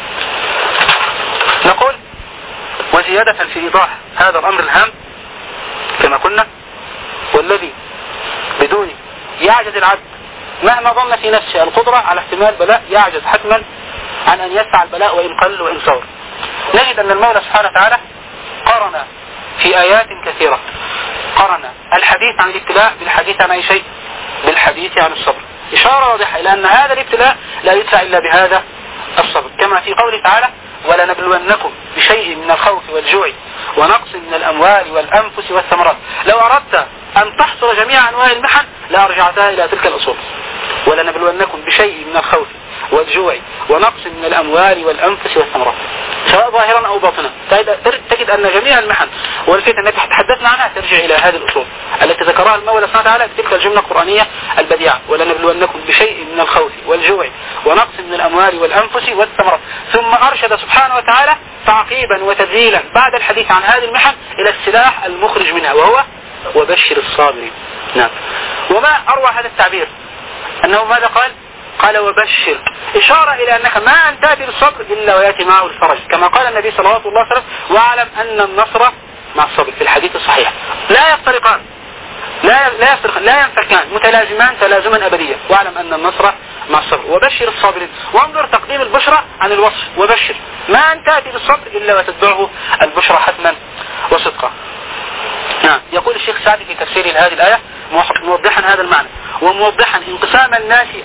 نقول وزيادة في إيضاح هذا الأمر الهام كما قلنا والذي بدون يعجز العبد مهما ظن في نفسه القدرة على احتمال البلاء يعجز حتما عن أن يدفع البلاء وإن قل وإن صور. نجد أن المولى سبحانه وتعالى قرن في آيات كثيرة قرن الحديث عن الابتلاء بالحديث عن أي شيء، بالحديث عن الصبر. إشارة واضحة إلى أن هذا الابتلاء لا يدفع إلا بهذا الصبر، كما في قوله تعالى ولنبلونكم بشيء من الخوف والجوع ونقص من الأموال والأنفس والثمرات. لو أردت أن تحصر جميع أنواع المحن لأرجعتها إلى تلك الأصول. ولنبلونكم بشيء من الخوف والجوع ونقص من الأموال والأنفس والثمرات سواء ظاهرا أو باطنا. تجد أن جميع المحن والفتن التي تحدثنا عنها ترجع إلى هذه الأصول التي ذكرها المولى سبحانه وتعالى في تلك الجملة القرآنية البديعة ولنبلونكم بشيء من الخوف والجوع ونقص من الأموال والأنفس والثمرات. ثم أرشد سبحانه وتعالى تعقيبا وتذييلا بعد الحديث عن هذه المحن إلى السلاح المخرج منها وهو وبشر الصابرين. نعم. وما أروع هذا التعبير أنه ماذا قال؟ قال وبشر، إشارة إلى أنك ما أن تأتي بالصبر إلا ويأتي معه الفرج، كما قال النبي صلى الله عليه وسلم واعلم أن النصر مع الصبر في الحديث الصحيح. لا يفترقان لا ينفكان متلازمان تلازما أبديا. واعلم أن النصر مع الصبر وبشر الصابرين. وانظر تقديم البشرى عن الوصف وبشر، ما أن تأتي بالصبر إلا وتتبعه البشرى حتما وصدقا. نعم. يقول الشيخ سعدي في تفسير هذه الآية موضحا هذا المعنى وموضحا انقسام الناس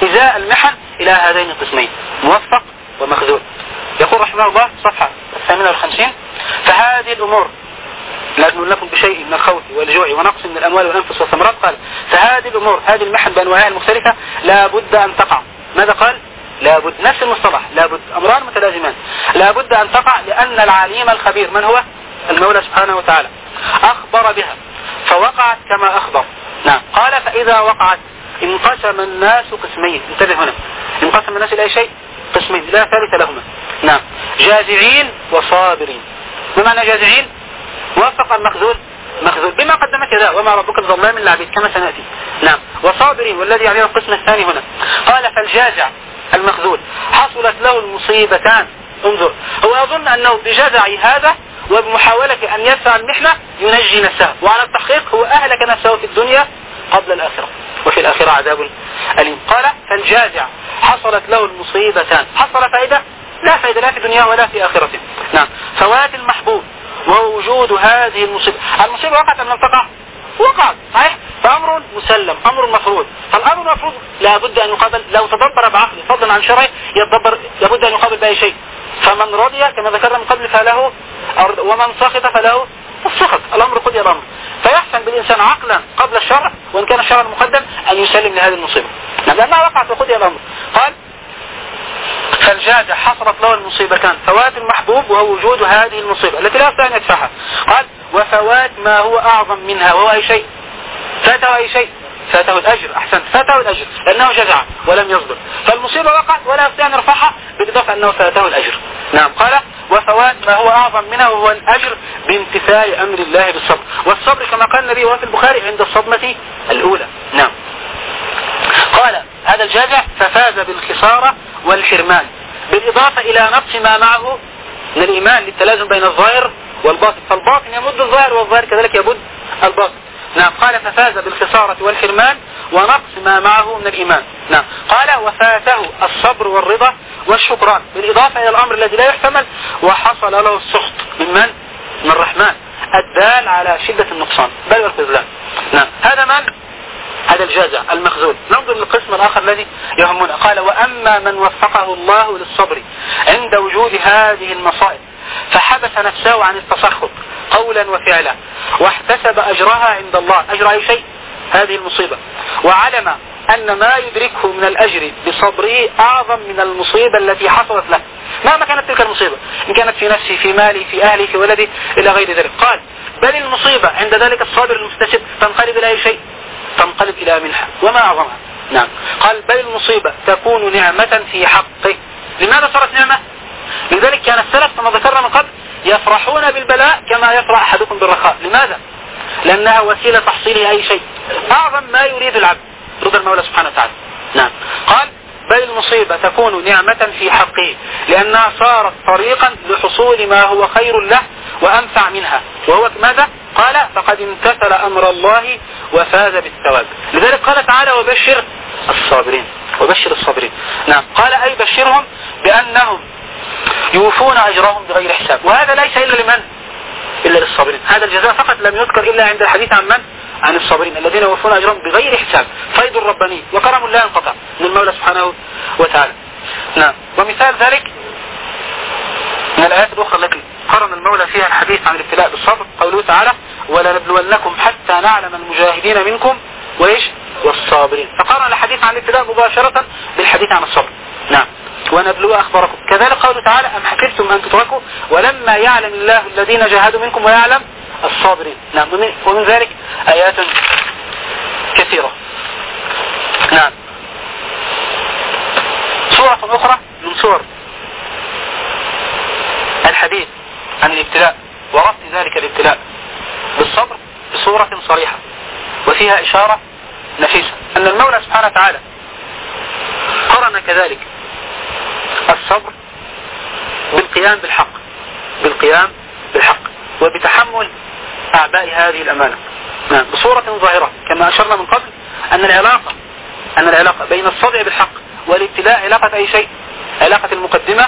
إزاء المحن إلى هذين القسمين، موفق ومخذول. يقول رحمه الله صفحة 58: فهذه الأمور لا أدن لكم بشيء من الخوف والجوع ونقص من الأموال والأنفس والثمرات. قال فهذه الأمور، هذه المحن بأنواعها المختلفة لا بد أن تقع. ماذا قال؟ لا بد، نفس المصطلح، لا بد، أمران متلازمان، لا بد أن تقع، لأن العليم الخبير من هو؟ المولى سبحانه وتعالى أخبر بها فوقعت كما أخبر. نعم. قال فإذا وقعت انقسم الناس قسمين. انتبه هنا، انقسم الناس إلى شيء قسمين لا ثالث لهما. نعم. جازعين وصابرين. ما معنى جازعين؟ وافق المخذول، مخذول بما قدمت يداه وما ربك الظلام للعبيد كما سنأتي. نعم. وصابرين، والذي عليه القسم الثاني هنا. قال فالجازع المخذول حصلت له المصيبتان. انظر، هو يظن أنه بجزع هذا وبمحاولة أن يدفع المحنة ينجي نفسه، وعلى التحقيق هو أهلك نفسه في الدنيا قبل الآخرة، وفي الآخرة عذاب أليم. قال فالجازع حصلت له المصيبتان. حصل فائدة؟ لا فائدة، لا في دنيا ولا في آخرته. نعم. فوات المحبوب ووجود هذه المصيبة. المصيبة وقعت أم لم تقع؟ وقعت، صحيح؟ فأمر مسلم، أمر مفروض. فالأمر المفروض لا بد أن يقابل، لو تدبر بعقله فضلا عن شرعه يتدبر، لابد أن يقابل بأي شيء. فمن رضي كما ذكرنا من قبل فله، ومن سخط فله السخط. الأمر قضي الأمر. فيحسن بالإنسان عقلا قبل الشرع، وإن كان الشرع المقدم، أن يسلم لهذه المصيبة لأنها وقعت وقضي الأمر. قال فالجازع حصلت له المصيبتان، فوات المحبوب وهو وجود هذه المصيبة التي لا يستطيع أن يدفعها. قال وفوات ما هو أعظم منها، وهو أي شيء؟ فاته أي شيء؟ فاته الأجر. أحسنت، فاته الأجر لأنه جزع ولم يصبر، فالمصيبة وقعت ولا يستطيع أن يرفعها، بالإضافة أنه فاته الأجر. نعم. قال وفوات ما هو أعظم منها وهو الأجر بامتثال أمر الله بالصبر. والصبر كما قال النبي وفي البخاري عند الصدمة الأولى. نعم. قال هذا الجازع ففاز بالخسارة والحرمان، بالإضافة إلى نقص ما معه من الإيمان للتلازم بين الظاهر والباطن، فالباطن يمد الظاهر والظاهر كذلك يمد الباطن. نعم. قال ففاز بالخسارة والحرمان ونقص ما معه من الإيمان. نعم. قال وفاته الصبر والرضا والشكران، بالإضافة إلى الأمر الذي لا يحتمل، وحصل له السخط من الرحمن الدال على شدة النقصان بل والخذلان. نعم. هذا من؟ هذا الجازع المخذول. ننظر للقسم الآخر الذي يهمنا. قال وأما من وفقه الله للصبر عند وجود هذه المصائب فحبس نفسه عن التسخط قولا وفعلا، واحتسب أجرها عند الله، أجر أي شيء؟ هذه المصيبة، وعلم أن ما يدركه من الأجر بصبره أعظم من المصيبة التي حصلت له مهما كانت تلك المصيبة، إن كانت في نفسه، في مالي، في أهلي، في ولدي، إلى غير ذلك. قال بل المصيبة عند ذلك الصابر المحتسب تنقلب إلى أي شيء؟ تنقلب إلى منحة، وما أعظمها. نعم. قال بل المصيبة تكون نعمة في حقه. لماذا صارت نعمة؟ لذلك كان السلف كما ذكرنا من قبل يفرحون بالبلاء كما يفرح أحدكم بالرخاء. لماذا؟ لأنها وسيلة تحصيل أي شيء، أعظم ما يريد العبد رضا المولى سبحانه وتعالى. نعم. قال بل المصيبة تكون نعمة في حقه لأنها صارت طريقا لحصول ما هو خير له وأنفع منها، وهو ماذا؟ قال فقد امتثل أمر الله وفاز بالثواب. لذلك قال تعالى وبشر الصابرين، وبشر الصابرين. نعم. قال أي بشرهم بأنهم يوفون أجرهم بغير حساب، وهذا ليس إلا لمن؟ إلا للصابرين. هذا الجزاء فقط لم يذكر إلا عند الحديث عن من؟ عن الصابرين الذين يوفون أجرهم بغير حساب، فيض رباني وكرم لا ينقطع من المولى سبحانه وتعالى. نعم. ومثال ذلك من الآيات الأخرى التي قرن المولى فيها الحديث عن الابتلاء بالصبر قوله تعالى ولنبلونكم حتى نعلم المجاهدين منكم وإيش؟ والصابرين، فقرن الحديث عن الابتلاء مباشرة بالحديث عن الصبر. نعم. ونبلو أخباركم. كذلك قوله تعالى أم حسبتم أن تتركوا ولما يعلم الله الذين جاهدوا منكم ويعلم الصابرين. نعم. ومن ذلك آيات كثيرة. نعم. سورة أخرى من سور الحديث عن الابتلاء ورفض ذلك الابتلاء بالصبر بصورة صريحة وفيها إشارة نفيسة أن المولى سبحانه وتعالى قرن كذلك الصبر بالقيام بالحق وبتحمل أعباء هذه الأمانة. نعم. بصورة ظاهرة كما أشرنا من قبل أن العلاقة بين الصبر بالحق والابتلاء علاقة أي شيء؟ علاقة المقدمة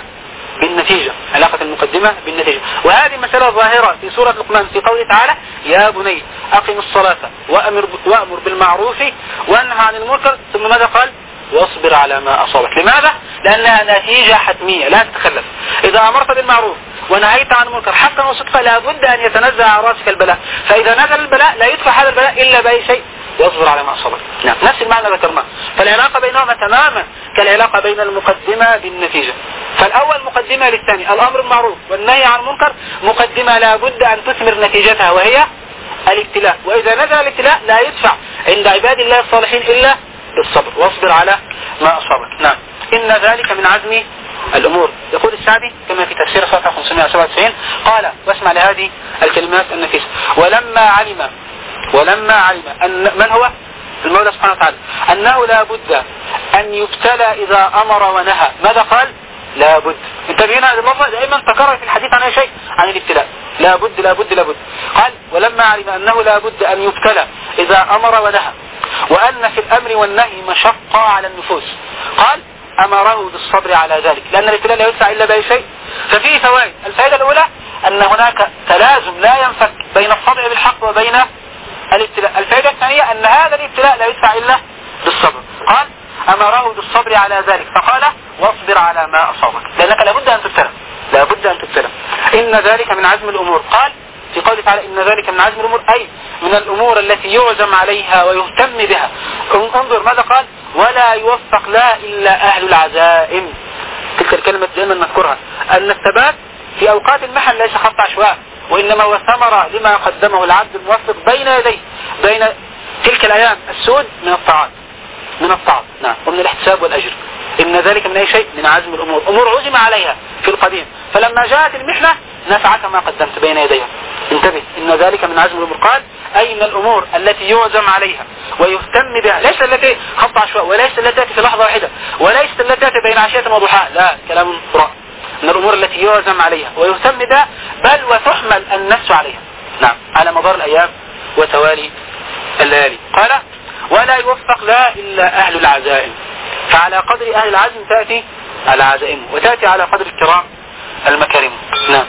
بالنتيجة. وهذه مسألة ظاهرة في سورة لقمان في قوله تعالى يا بني أقم الصلاة وأمر بالمعروف وانهى عن المنكر، ثم ماذا قال؟
واصبر على ما أصابك. لماذا؟ لأنها نتيجة حتمية لا تتخلف. إذا أمرت بالمعروف ونهيت عن المنكر حقا وصدقا لابد أن يتنزع على رأسك البلاء، فإذا نزل البلاء لا يدفع هذا البلاء إلا بأي شيء، واصبر على ما أصابك. نعم، نفس المعنى ذكرناه. فالعلاقة بينهما تماما كالعلاقة بين المقدمة بالنتيجة. فالأول مقدمة للثاني، الأمر بالمعروف والنهي عن المنكر مقدمة لابد أن تثمر نتيجتها وهي الابتلاء، وإذا نزل الابتلاء لا يدفع عند عباد الله الصالحين إلا بالصبر، واصبر على ما أصابك. نعم، إن ذلك من عزم الأمور. يقول السعدي كما في تفسير صفحة 597 قال، واسمع لهذه الكلمات النفيسة: ولما علم أن من هو المولى سبحانه وتعالى أنه لا بد أن يبتلى إذا أمر ونهى. ماذا قال؟ لا بد. انتبهنا هذه اللفظة دائما تكرر في الحديث عن أي شيء، عن الابتلاء. لا بد لا بد لا بد. قال: ولما علم أنه لا بد أن يبتلى إذا أمر ونهى، وأن في الأمر والنهي مشقة على النفوس، قال: أمره بالصبر على ذلك، لأن الابتلاء لا يدفع إلا بأي شيء. ففيه فوائد. الفائدة الأولى أن هناك تلازم لا ينفك بين الصبر بالحق وبين الابتلاء. الفائدة الثانية أن هذا الابتلاء لا يدفع إلا بالصبر. قال: أمره بالصبر على ذلك، فقال: واصبر على ما أصابك، لأنك لابد أن تبتلى. إن ذلك من عزم الأمور. قال في قوله تعالى: إن ذلك من عزم الأمور، أي من الأمور التي يعزم عليها ويهتم بها. انظر ماذا قال: ولا يوفق لا إلا أهل العزائم. تلك الكلمة دائما نذكرها، أن الثبات في أوقات المحن ليس خط عشواء، وإنما هو ثمرة لما قدمه العبد الموفق بين يديه، بين تلك الأيام السود من الطاعات نعم، ومن الاحتساب والأجر. إن ذلك من أي شيء؟ من عزم الأمور، أمور عزم عليها في القديم، فلما جاءت المحنة نفعك ما قدمت بين يديها. انتبه، إن ذلك من عزم الأمور. قال: أي من الأمور التي يعزم عليها ويهتم بها، ليس التي خط عشواء، وليس التي تأتي في لحظة واحدة، وليس التي تأتي بين عشية وضحاها، لا، كلام قراء. من الأمور التي يعزم عليها ويهتم بها، بل وتحمل النفس عليها، نعم، على مدار الأيام وتوالي الليالي. قال: ولا يوفق لا إلا أهل العزائم، فعلى قدر أهل العزم تأتي العزائم، وتأتي على قدر الكرام المكارم. نعم،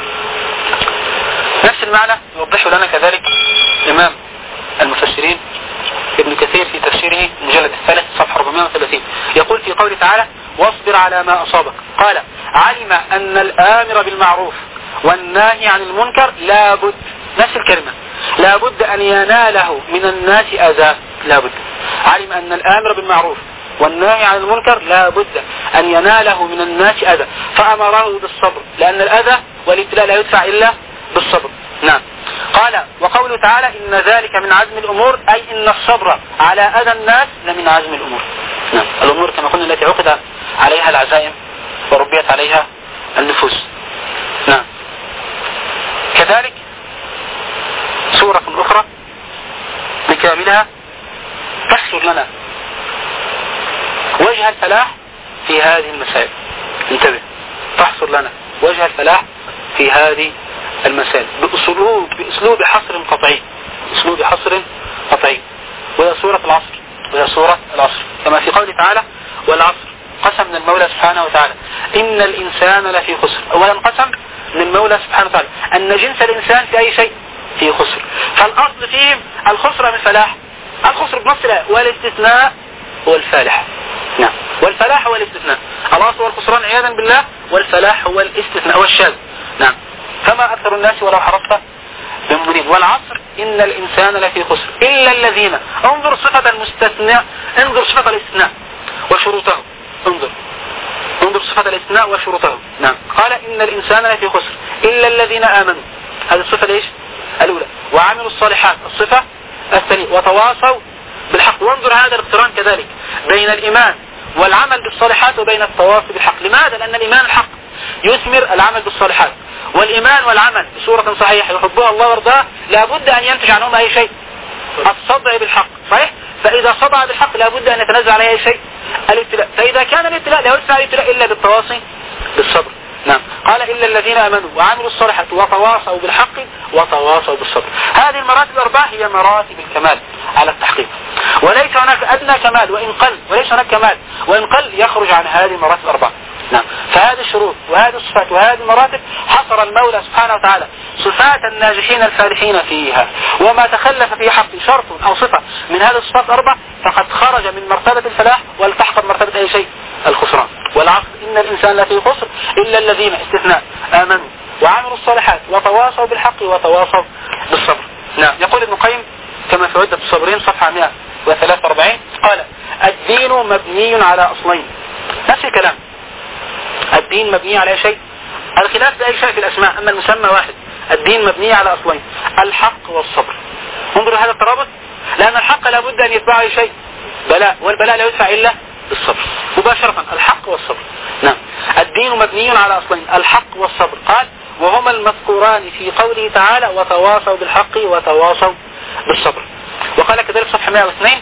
نفس المعنى يوضح لنا كذلك إمام المفسرين ابن كثير في تفسيره المجلد الثالث صفحة 430. يقول في قوله تعالى: واصبر على ما أصابك، قال: علم أن الآمر بالمعروف والناهي عن المنكر لابد، نفس الكلمة، لابد أن يناله من الناس أذى. لابد، علم أن الآمر بالمعروف والناهي عن المنكر لابد أن يناله من الناس أذى، فأمره بالصبر، لأن الأذى والابتلاء لا يدفع إلا بالصبر. نعم. قال: وقوله تعالى: إن ذلك من عزم الأمور، أي إن الصبر على أذى الناس لمن عزم الأمور. نعم، الأمور كما قلنا التي عقد عليها العزائم وربيت عليها النفوس. نعم. كذلك سورة أخرى بكاملها تحصر لنا وجه الفلاح في هذه المسائل. انتبه، تحصر لنا وجه الفلاح في هذه المسائل بأسلوب حصر قطعي، وهي سورة العصر، كما في قوله تعالى: والعصر، قسم من المولى سبحانه وتعالى إن الإنسان لفي خسر. أولا قسم من المولى سبحانه وتعالى أن جنس الإنسان في أي شيء؟ في خسر. فالأصل فيهم الخسر من الفلاح، الخسر بنص الآية، والاستثناء هو الفالح. نعم، والفلاح هو الاستثناء. الأصل هو الخسران عياذا بالله، والفلاح هو الاستثناء والشاذ. نعم، فما أكثر الناس ولو حرصت بمؤمنين. والعصر إن الإنسان لفي خسر إلا الذين. انظر صفة المستثناء، انظر صفة الاستثناء وشروطه، انظر صفة الاستثناء وشروطه. نعم، قال: إن الإنسان لفي خسر إلا الذين آمنوا، هذه الصفة ليش؟ الأولى. وعملوا الصالحات، الصفة الثانية. وتواصوا بالحق. وانظر هذا الاقتران كذلك بين الإيمان والعمل بالصالحات وبين التواصي بالحق. لماذا؟ لأن الإيمان الحق يثمر العمل بالصالحات، والإيمان والعمل بصورة صحيحة يحبها الله وارضاه لابد أن ينتج عنهما أي شيء؟ الصدع بالحق، صحيح؟ فإذا صدع بالحق لابد أن يتنزع عليه أي شيء؟ الابتلاء. فإذا كان الابتلاء لا يدفع الابتلاء إلا بالتواصي بالصبر. نعم، قال: إلا الذين آمنوا وعملوا الصالحات وتواصوا بالحق وتواصوا بالصبر. هذه المراتب الأربعة هي مراتب الكمال على التحقيق، وليس هناك أدنى كمال وإن قل، وليس هناك كمال وإن قل يخرج عن هذه المراتب الأربعة.
نعم. فهذه الشروط وهذه الصفات وهذه المراتب حصر المولى سبحانه وتعالى صفات الناجحين الفالحين فيها، وما تخلف في حق شرط أو صفة من هذه الصفات الأربع فقد خرج من مرتبة الفلاح والتحق بمرتبة أي شيء الخسران. والعصر إن الإنسان لفي خسر إلا الذين استثناء آمنوا وعملوا الصالحات وتواصوا بالحق وتواصوا بالصبر. نعم. يقول ابن القيم كما في عدة الصابرين صفحة 143 قال الدين مبني على أصلين. نفس الكلام، الدين مبني على شيء، الخلاف بأي شيء في الأسماء، أما المسمى واحد. الدين مبني على أصلين الحق والصبر. انظروا هذا الترابط، لأن الحق لابد أن يتبع أي شيء بلاء، والبلاء لا يدفع إلا بالصبر مباشرة. الحق والصبر. نعم. الدين مبني على أصلين الحق والصبر. قال وهما المذكوران في قوله تعالى وتواصوا بالحق وتواصوا بالصبر. وقال كذلك صفحة 102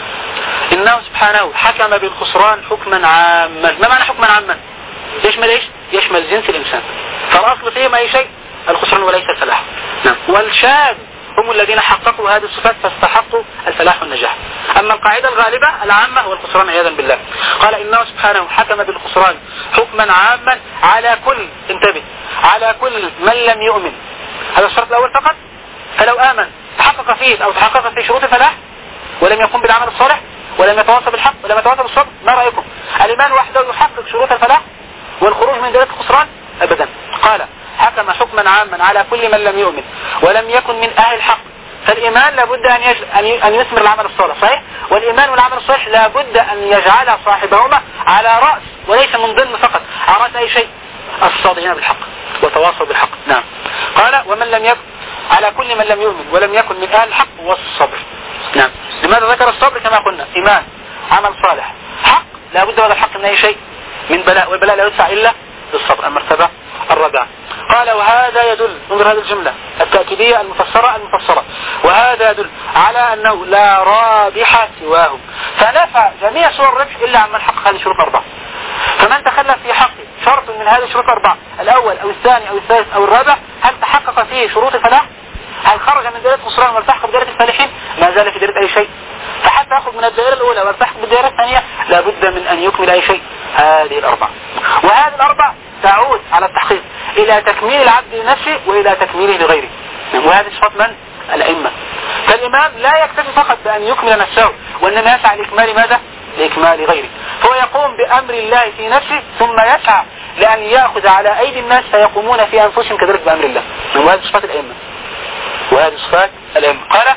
إنه سبحانه حكم بالخسران حكما عاما. ما معنى حكما عاما؟ يشمل إيش؟ يشمل جنس الإنسان، فالأصل فيهم أي شيء الخسران وليس الفلاح. نعم. والشاذ هم الذين حققوا هذه الصفات فاستحقوا الفلاح والنجاح. أما القاعدة الغالبة العامة هو الخسران عياذا بالله. قال إنه سبحانه حكم بالخسران حكما عاما على كل، انتبه، على كل من لم يؤمن. هذا الشرط الأول فقط. فلو آمن تحقق فيه أو تحقق في شروط الفلاح ولم يقوم بالعمل الصالح ولم يتواصل بالحق ولم يتواصل بالصبر، ما رأيكم؟ الإيمان وحده يحقق شروط الفلاح والخروج من دائرة الخسران؟ أبدا. قال حكم حكما عاما على كل من لم يؤمن ولم يكن من أهل الحق. فالإيمان لابد أن يثمر العمل الصالح، صحيح؟ والإيمان والعمل الصالح لابد أن يجعل صاحبهما على رأس وليس من ضمن فقط، على رأس أي شيء الصادقين بالحق وتواصوا بالحق. نعم. قال ومن لم يكن على كل من لم يؤمن ولم يكن من أهل الحق والصبر. نعم. لماذا ذكر الصبر؟ كما قلنا إيمان عمل صالح حق، لابد هذا الحق من أي شيء؟ من بلاء، والبلاء لا يدفع إلا بالصبر. المرتبة الرابعة. قال وهذا يدل، انظر هذه الجملة التأكيدية المفسرة وهذا يدل على أنه لا رابح سواه، فنفى جميع صور الربح إلا عمن حقق هذه الشروط الأربعة. فمن تخلف في حقه شرط من هذه الشروط الأربعة، الأول أو الثاني أو الثالث أو الرابع، هل تحقق فيه شروط الفلاح؟ هل خرج من دائرة الخسران والتحق بدائرة الفالحين؟ ما زال في دائرة أي شيء. فحتى يخرج من الدائرة الأولى والتحق بالدائرة الثانية لابد من أن يكمل أي شيء هذه الأربعة. وهذه الأربعة تعود على التحقيق إلى تكميل العبد لنفسه وإلى تكميله لغيره. وهذه صفات من؟ الأئمة. فالإمام لا يكتفي فقط بأن يكمل نفسه، وإنما يسعى لإكمال ماذا؟ لإكمال غيره. فهو يقوم بأمر الله في نفسه ثم يسعى لأن يأخذ على أيدي الناس فيقومون في أنفسهم كذلك بأمر الله. وهذه صفات الأئمة. وهذه صفات الأئمة. قال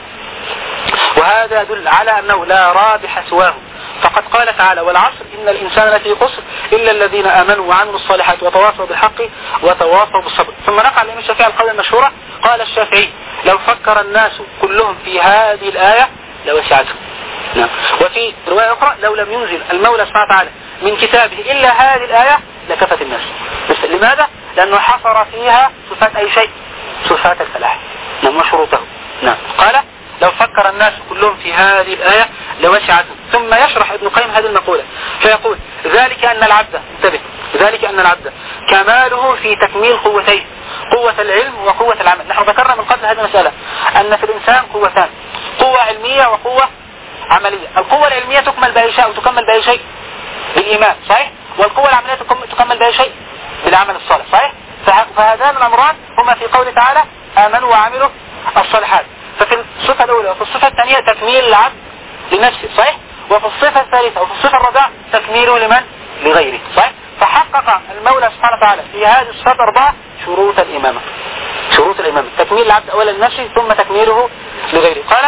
وهذا يدل على أنه لا رابح سواه، فقد قال تعالى والعصر إن الإنسان لفي خسر إلا الذين آمنوا وعملوا الصالحات وتواصوا بالحق وتواصوا بالصبر. ثم نقل الإمام الشافعي القول المشهورة، قال الشافعي لو فكر الناس كلهم في هذه الآية لوسعتهم. نعم. وفي رواية أخرى لو لم ينزل المولى سبحانه وتعالى من كتابه إلا هذه الآية لكفت الناس. بس لماذا؟ لأنه حصر فيها صفات أي شيء؟ صفات الفلاح. نعم. وشروطه. نعم. قال لو فكر الناس كلهم في هذه الآية لوسعتهم. ثم يشرح ابن القيم هذه المقولة فيقول ذلك أن العبد، انتبه، ذلك أن العبد كماله في تكميل قوتين، قوة العلم وقوة العمل. نحن ذكرنا من قبل هذه المسألة أن في الإنسان قوتان، قوة علمية وقوة عملية. القوة العلمية تكمل بأي شيء وتكمل بأي شيء؟ بالإيمان، صحيح؟ والقوة العملية تكمل بأي شيء؟ بالعمل الصالح، صحيح؟ فهذان الأمران هما في قوله تعالى آمنوا وعملوا الصالحات. ففي الصفة الأولى وفي الصفة الثانية تكميل العبد لنفسه، صحيح؟ وفي الصفة الثالثة وفي الصفة الرابعة تكميله لمن؟ لغيره، صحيح؟ فحقق المولى سبحانه وتعالى في هذه الصفات الأربعة شروط الإمامة. شروط الإمامة تكميل العبد أولا لنفسه ثم تكميله لغيره. قال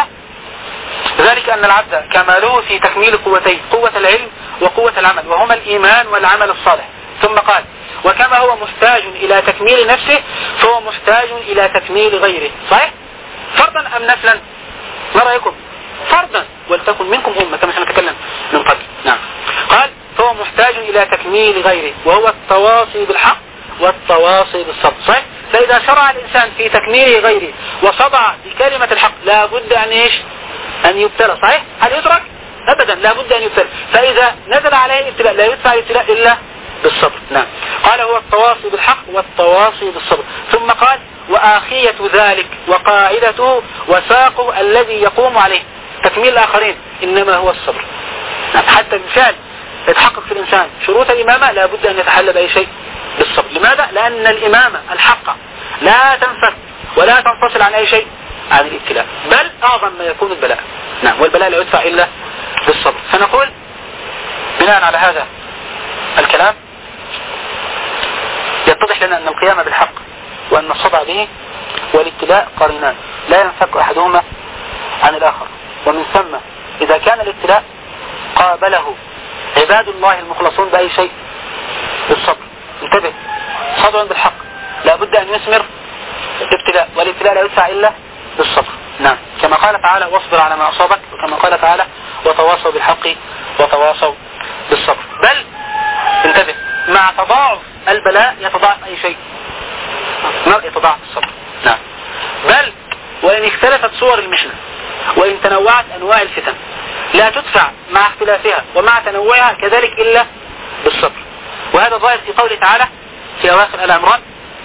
ذلك أن العبد كماله في تكميل قوتين، قوة العلم وقوة العمل، وهما الإيمان والعمل الصالح. ثم قال وكما هو محتاج إلى تكميل نفسه فهو محتاج إلى تكميل غيره، صحيح؟ فرضا أم نفلا؟ ما رأيكم؟ فرضا، ولتكن منكم أمة كما سنتكلم من قبل. نعم. قال فهو محتاج إلى تكميل غيره وهو التواصي بالحق والتواصي بالصبر، صحيح؟ فإذا شرع الإنسان في تكميل غيره وصدع بكلمة الحق لابد أن إيش؟ أن يبتلى، صحيح؟ هل يترك؟ أبدا، لابد أن يبتلى. فإذا نزل عليه الابتلاء لا يدفع الابتلاء إلا بالصبر. نعم. قال هو التواصي بالحق والتواصي بالصبر. ثم قال وآخية ذلك وقاعدته وساقه الذي يقوم عليه تكميل الآخرين إنما هو الصبر. نعم. حتى بالفعل
يتحقق في الإنسان شروط الإمامة لابد أن يتحلى بأي شيء بالصبر. لماذا؟ لأن الإمامة الحقة لا تنفك ولا تنفصل عن أي شيء عن الابتلاء، بل أعظم ما يكون البلاء. نعم، والبلاء لا يدفع إلا بالصبر. فنقول بناء على هذا الكلام يتضح لنا أن القيام بالحق وأن الصبر به والابتلاء قرينان لا ينفك أحدهما عن الآخر، ومن ثم إذا كان الابتلاء قابله عباد الله المخلصون بأي شيء بالصبر. انتبه، صبر بالحق لا بد أن يثمر الابتلاء، والابتلاء لا يدفع إلا بالصبر. نعم، كما قال تعالى واصبر على ما أصابك، وكما قال تعالى وتواصوا بالحق وتواصوا بالصبر. بل انتبه، مع تضاعف البلاء يتضاعف أي شيء، ما يتضاعف الصبر. نعم، بل وإن اختلفت صور المحنة وإن تنوعت أنواع الفتن لا تدفع مع اختلافها ومع تنوعها كذلك إلا بالصبر. وهذا ظاهر في قوله تعالى في أواخر آل عمران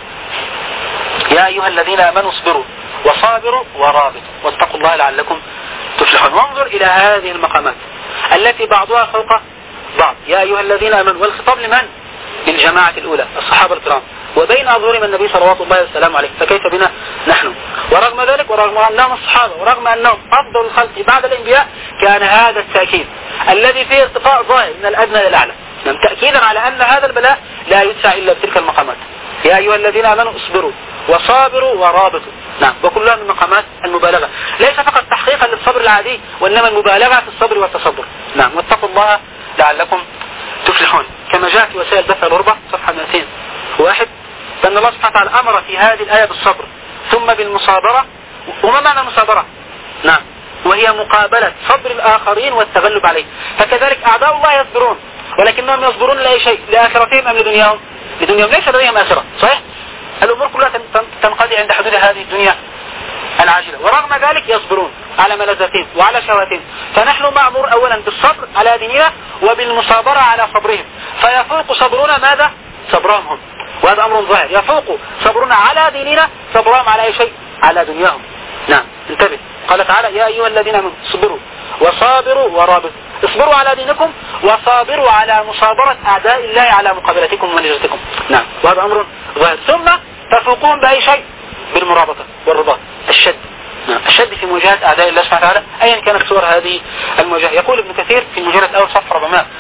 يا أيها الذين آمنوا اصبروا وصابروا ورابطوا واتقوا الله لعلكم تفلحون. وانظر إلى هذه المقامات التي بعضها فوق بعض. يا أيها الذين آمنوا، والخطاب لمن؟ للجماعة الأولى الصحابة الكرام، وبين أظهرهم النبي صلوات الله والسلام عليه، فكيف بنا نحن؟ ورغم ذلك ورغم أنهم الصحابة ورغم أنهم أفضل الخلق بعد الأنبياء كان هذا التأكيد الذي فيه ارتقاء ظاهر من الأدنى للأعلى، تأكيدا على أن هذا البلاء لا يدفع إلا بتلك المقامات. يا أيها الذين آمنوا اصبروا وصابروا ورابطوا. نعم، وكلها من مقامات المبالغة، ليس فقط تحقيقا للصبر العادي وإنما المبالغة في الصبر والتصبر. نعم، واتقوا الله لعلكم تفلحون، كما جاء في وسائل دفع الغربة صفحة 201 بأن الله سبحانه وتعالى أمر في هذه الآية بالصبر ثم بالمصابرة. وما معنى المصابرة؟ نعم، وهي مقابلة صبر الآخرين والتغلب عليه. فكذلك أعداء الله يصبرون، ولكنهم يصبرون لأي شيء، لآخرتهم أم لدنياهم؟ لدنياهم، ليس لديهم آخرة، صحيح؟ الأمور كلها تنقضي عند حدود هذه الدنيا العاجلة، ورغم ذلك يصبرون على ملذاتهم وعلى شهواتهم. فنحن مأمور أولا بالصبر على ديننا وبالمصابرة على صبرهم، فيفوق صبرنا ماذا؟ صبرهم هم، وهذا أمر ظاهر. يفوق صبرنا على ديننا صبرهم على أي شيء؟ على دنياهم. نعم، انتبه، قال تعالى يا أيها الذين آمنوا اصبروا وصابروا ورابطوا. اصبروا على دينكم وصابروا على مصابرة أعداء الله على مقابلتكم ومنجزتكم. نعم، وهذا أمر ظاهر. ثم تفوقون بأي شيء؟ بالمرابطة والرباط، الشد. نعم، الشد في مواجهة أعداء الله سبحانه وتعالى أيا كانت صور هذه المواجهة. يقول ابن كثير في المجلد الأول صفحة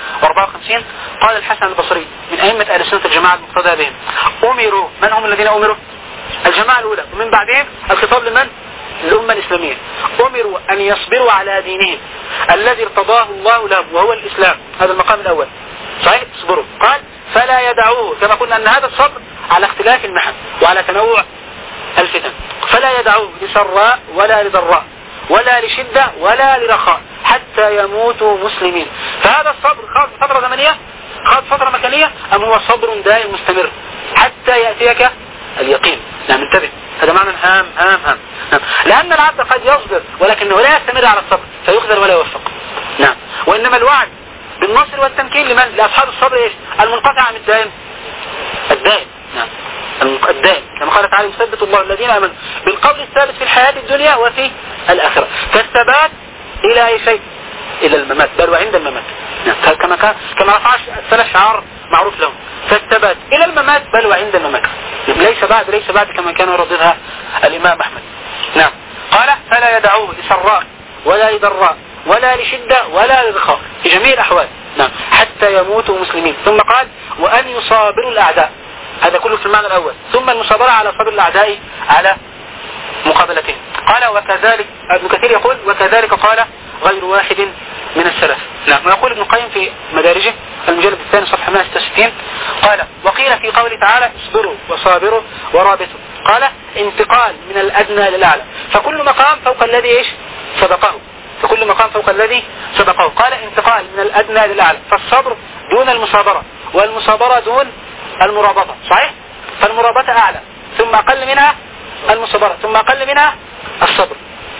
454 قال الحسن البصري من أئمة أهل السنة الجماعة المقتدى بهم أمروا، من هم الذين أمروا؟ الجماعة الأولى، ومن بعدهم الخطاب لمن؟ الأمة الإسلامية. أمروا أن يصبروا على دينهم الذي ارتضاه الله لهم وهو الإسلام. هذا المقام الأول، صحيح؟ اصبروا. قال فلا يدعوه، كما قلنا أن هذا الصبر على اختلاف المحن وعلى تنوع الفتن، فلا يدعوه لسراء ولا لضراء ولا لشدة ولا لرخاء حتى يموتوا مسلمين. فهذا الصبر خاص فترة زمنية، خاص فترة مكانية، أم هو صبر دائم مستمر حتى يأتيك اليقين؟ نعم، انتبه، هذا معنى هام هام هام. نعم، لأن العبد قد يصبر ولكنه لا يستمر على الصبر فيخذل ولا يوفق. نعم، وإنما الوعد بالنصر والتمكين لمن؟ لأصحاب الصبر إيش؟ المنقطع عن الدائم، الدائم. نعم، الدائم، كما قال تعالى يثبت الله الذين آمنوا بالقول الثابت في الحياة الدنيا وفي الآخرة. فالثبات إلى أي شيء؟ إلى الممات، بل وعند الممات. نعم، كما رفع السلف شعار معروف لهم، فالثبات إلى الممات بل وعند الممات، ليس بعد كما كان يرددها الإمام أحمد. نعم، قال فلا يدعوه لسراء ولا لضراء ولا لشدة ولا لرخاء في جميع الأحوال. نعم، حتى يموتوا مسلمين. ثم قال وأن يصابروا الأعداء، هذا كله في المعنى الأول. ثم المصابرة على صبر الأعداء على مقابلتهم. قال وكذلك ابن كثير يقول وكذلك قال غير واحد من السلف. نعم، ويقول ابن القيم في مدارجه المجلد الثاني صفحة 166 قال وقيل في قوله تعالى اصبروا وصابروا ورابطوا قال انتقال من الأدنى للأعلى، فكل مقام فوق الذي ايش سبقه، فكل مقام فوق الذي سبقه. قال انتقال من الأدنى للأعلى، فالصبر دون المصابرة والمصابرة دون المرابطة، صحيح؟ فالمرابطة أعلى ثم أقل منها المصابرة ثم أقل منها الصبر.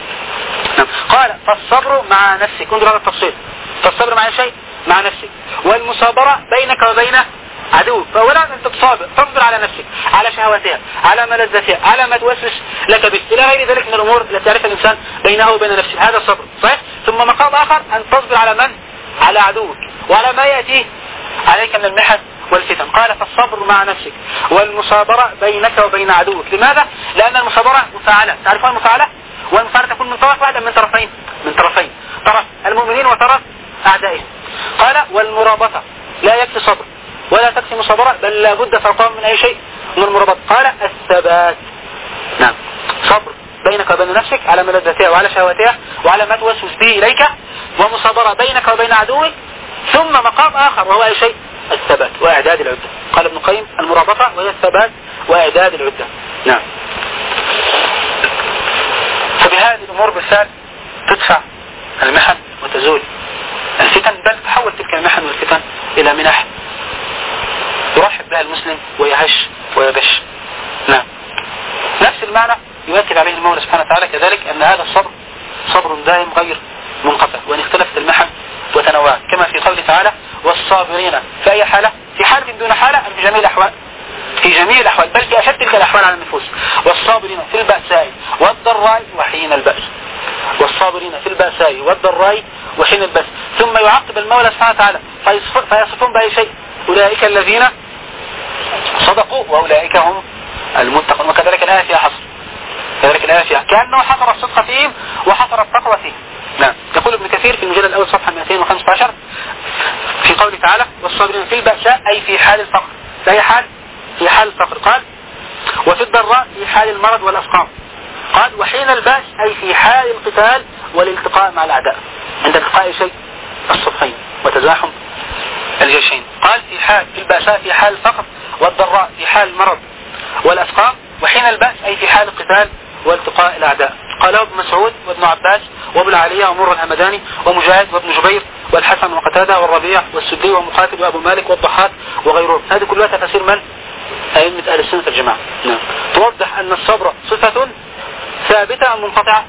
قال فالصبر مع نفسك، انظر هذا التفصيل، فالصبر مع شيء مع نفسك، والمصابرة بينك وبين عدوك. فأولا أنت تصبر على نفسك، على شهواتها، على ملذاتها، على ما توسوس لك به، إلى غير ذلك من الأمور التي يعرفها الإنسان بينه وبين نفسه، هذا الصبر، صحيح؟ ثم مقام آخر أن تصبر على من؟ على عدوك،
وعلى ما يأتي عليك من المحن والفتن. قال فالصبر مع نفسك والمصابرة بينك وبين عدوك. لماذا؟ لأن المصابرة مفاعلة. تعرفون المفاعلة؟ والمفاعلة تكون من طرف واحد من طرفين، من طرفين، طرف المؤمنين وطرف أعدائهم. قال والمرابطة لا يكفي صبر ولا تكفي مصابرة، بل لا بد فوقهم من أي شيء من المرابطة. قال الثبات. نعم، صبر بينك وبين نفسك على ملذاتها وعلى شهواتها وعلى ما توسوس به إليك، ومصابرة بينك وبين عدوك، ثم مقام آخر وهو أي شيء؟ الثبات وإعداد العدة. قال ابن القيم المرابطة وهي الثبات وإعداد العدة. نعم. فبهذه الأمور بالفعل تدفع المحن وتزول الفتن، بل تحول تلك المحن والفتن إلى منح يرحب بها المسلم ويهش ويبش. نعم. نفس المعنى يؤكد عليه المولى سبحانه وتعالى كذلك أن هذا الصبر صبر دائم غير منقطع، وإن اختلفت المحن وتنوعت، كما في قوله تعالى والصابرين في أي حالة؟ في حالة دون حالة أم في جميع الأحوال؟ في جميع الأحوال، بل في أشد تلك الأحوال على النفوس. والصابرين في البأساء والضراء وحين البأس. والصابرين في البأساء والضراء وحين البأس. ثم يعقب المولى سبحانه وتعالى فيصفون بأي شيء؟ أولئك الذين صدقوا وأولئك هم المتقون. وكذلك الآية فيها حصر، كذلك الآية فيها كأنه حصر الصدق فيهم وحصر التقوى فيهم. نعم. يقول ابن كثير في المجلد الأول صفحة 215 في قوله تعالى والصابرين في البأساء أي في حال الفقر. في أي حال؟ في حال الفقر. قال وفي الضراء في حال المرض والأسقام. قال وحين البأس أي في حال القتال والالتقاء مع الأعداء، عند التقاء شيء الصفين وتزاحم الجيشين. قال في البأساء في حال الفقر، والضراء في حال المرض والأسقام، وحين البأس أي في حال القتال والتقاء الأعداء. قاله ابن مسعود وابن عباس وابو العالية ومر الهمداني ومجاهد وابن جبير والحسن وقتادة والربيع والسدي ومقاتل وابو مالك والضحاك وغيرهم. هذه كلها تفاسير من؟ أئمة أهل السنة الجماعة. نعم. توضح أن الصبر صفة ثابتة أم منقطعة؟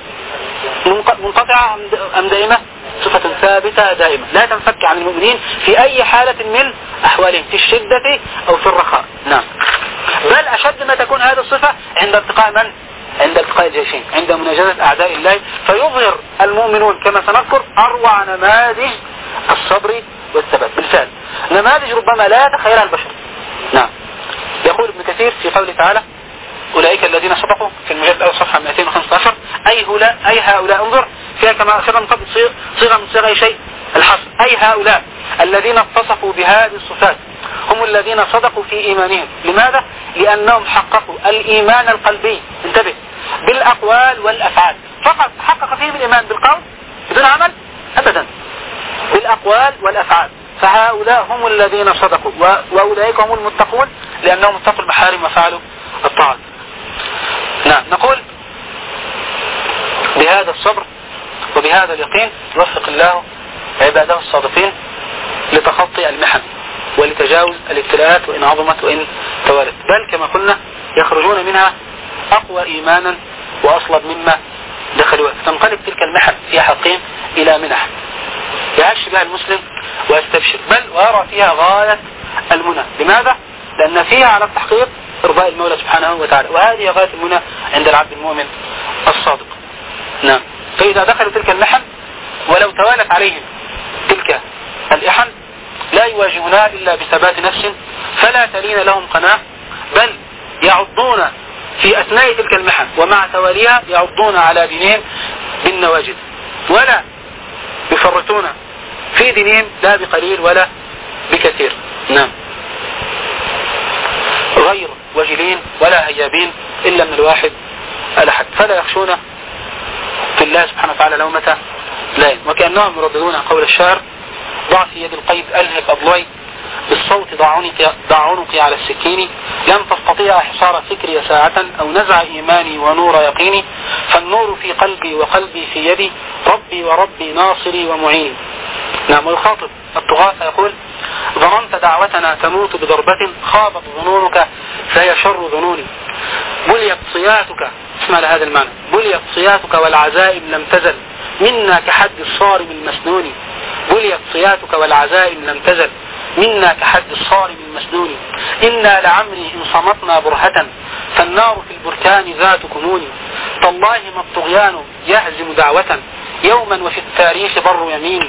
منقطعة أم دائمة؟ صفة ثابتة دائمة لا تنفك عن المؤمنين في أي حالة من أحوالهم، في الشدة أو في الرخاء. نعم. بل أشد ما تكون هذه الصفة عند التقاء من؟ عند التقاء الجيشين، عند مناجزة أعداء الله، فيظهر المؤمنون كما سنذكر أروع نماذج الصبر والثبات بالفعل، نماذج ربما لا يتخيلها البشر. نعم. يقول ابن كثير في قوله تعالى أولئك الذين صدقوا في المجلد الأول صفحة 215 أي هؤلاء انظر فيها كما أشرنا من قبل صيغة من صيغ أي شيء الحصر، أي هؤلاء الذين اتصفوا بهذه الصفات هم الذين صدقوا في إيمانهم. لماذا؟ لأنهم حققوا الإيمان القلبي، انتبه، بالأقوال والأفعال فقط. حقق فيهم الإيمان بالقول بدون عمل أبدا، بالأقوال والأفعال. فهؤلاء هم الذين صدقوا، وأولئك هم المتقون لأنهم اتقوا المحارم وفعلوا الطاعات. نعم. نقول بهذا الصبر وبهذا اليقين يوفق الله عباده الصادقين لتخطي المحن ولتجاوز الابتلاءات وإن عظمت وإن توالت، بل كما قلنا يخرجون منها أقوى إيمانا وأصلب مما دخلوها، فتنقلب تلك المحن في حقهم إلى منح يعيش بها المسلم ويستبشر، بل ويرى فيها غاية المنى. لماذا؟ لأن فيها على التحقيق إرضاء المولى سبحانه وتعالى، وهذه غاية المنى عند العبد المؤمن الصادق. نعم. فإذا دخلوا تلك المحن ولو توالت عليهم تلك الإحن لا يواجهونها إلا بثبات نفس فلا تلين لهم قناة، بل يعضون في أثناء تلك المحن ومع تواليها يعضون على دينهم بالنواجذ، ولا يفرطون في دينهم لا بقليل ولا بكثير. نعم. غير وجلين ولا هيابين إلا من الواحد الأحد، فلا يخشون في الله سبحانه وتعالى لومة لائم، وكأنهم يرددون قول الشاعر ضع في يد القيد ألهب أضلعي بالصوت ضع عنقي على السكين، لم تستطيع حصار فكري ساعة أو نزع إيماني ونور يقيني، فالنور في قلبي وقلبي في يدي ربي وربي ناصري ومعيني. نعم. ويخاطب الطغاة فيقول ظننت دعوتنا تموت بضربة خابت ظنونك فهي شر ظنوني، بليت صياتك، اسمع لهذا المعنى، بليت صياتك والعزائم لم تزل منا كحد الصارم المسنون، بليت صياتك والعزائم لم تزل منا كحد الصارم المسنون، إنا لعمري إن صمتنا برهة فالنار في البركان ذات كنون، تالله ما الطغيان يهزم دعوة يوما وفي التاريخ بر يميني،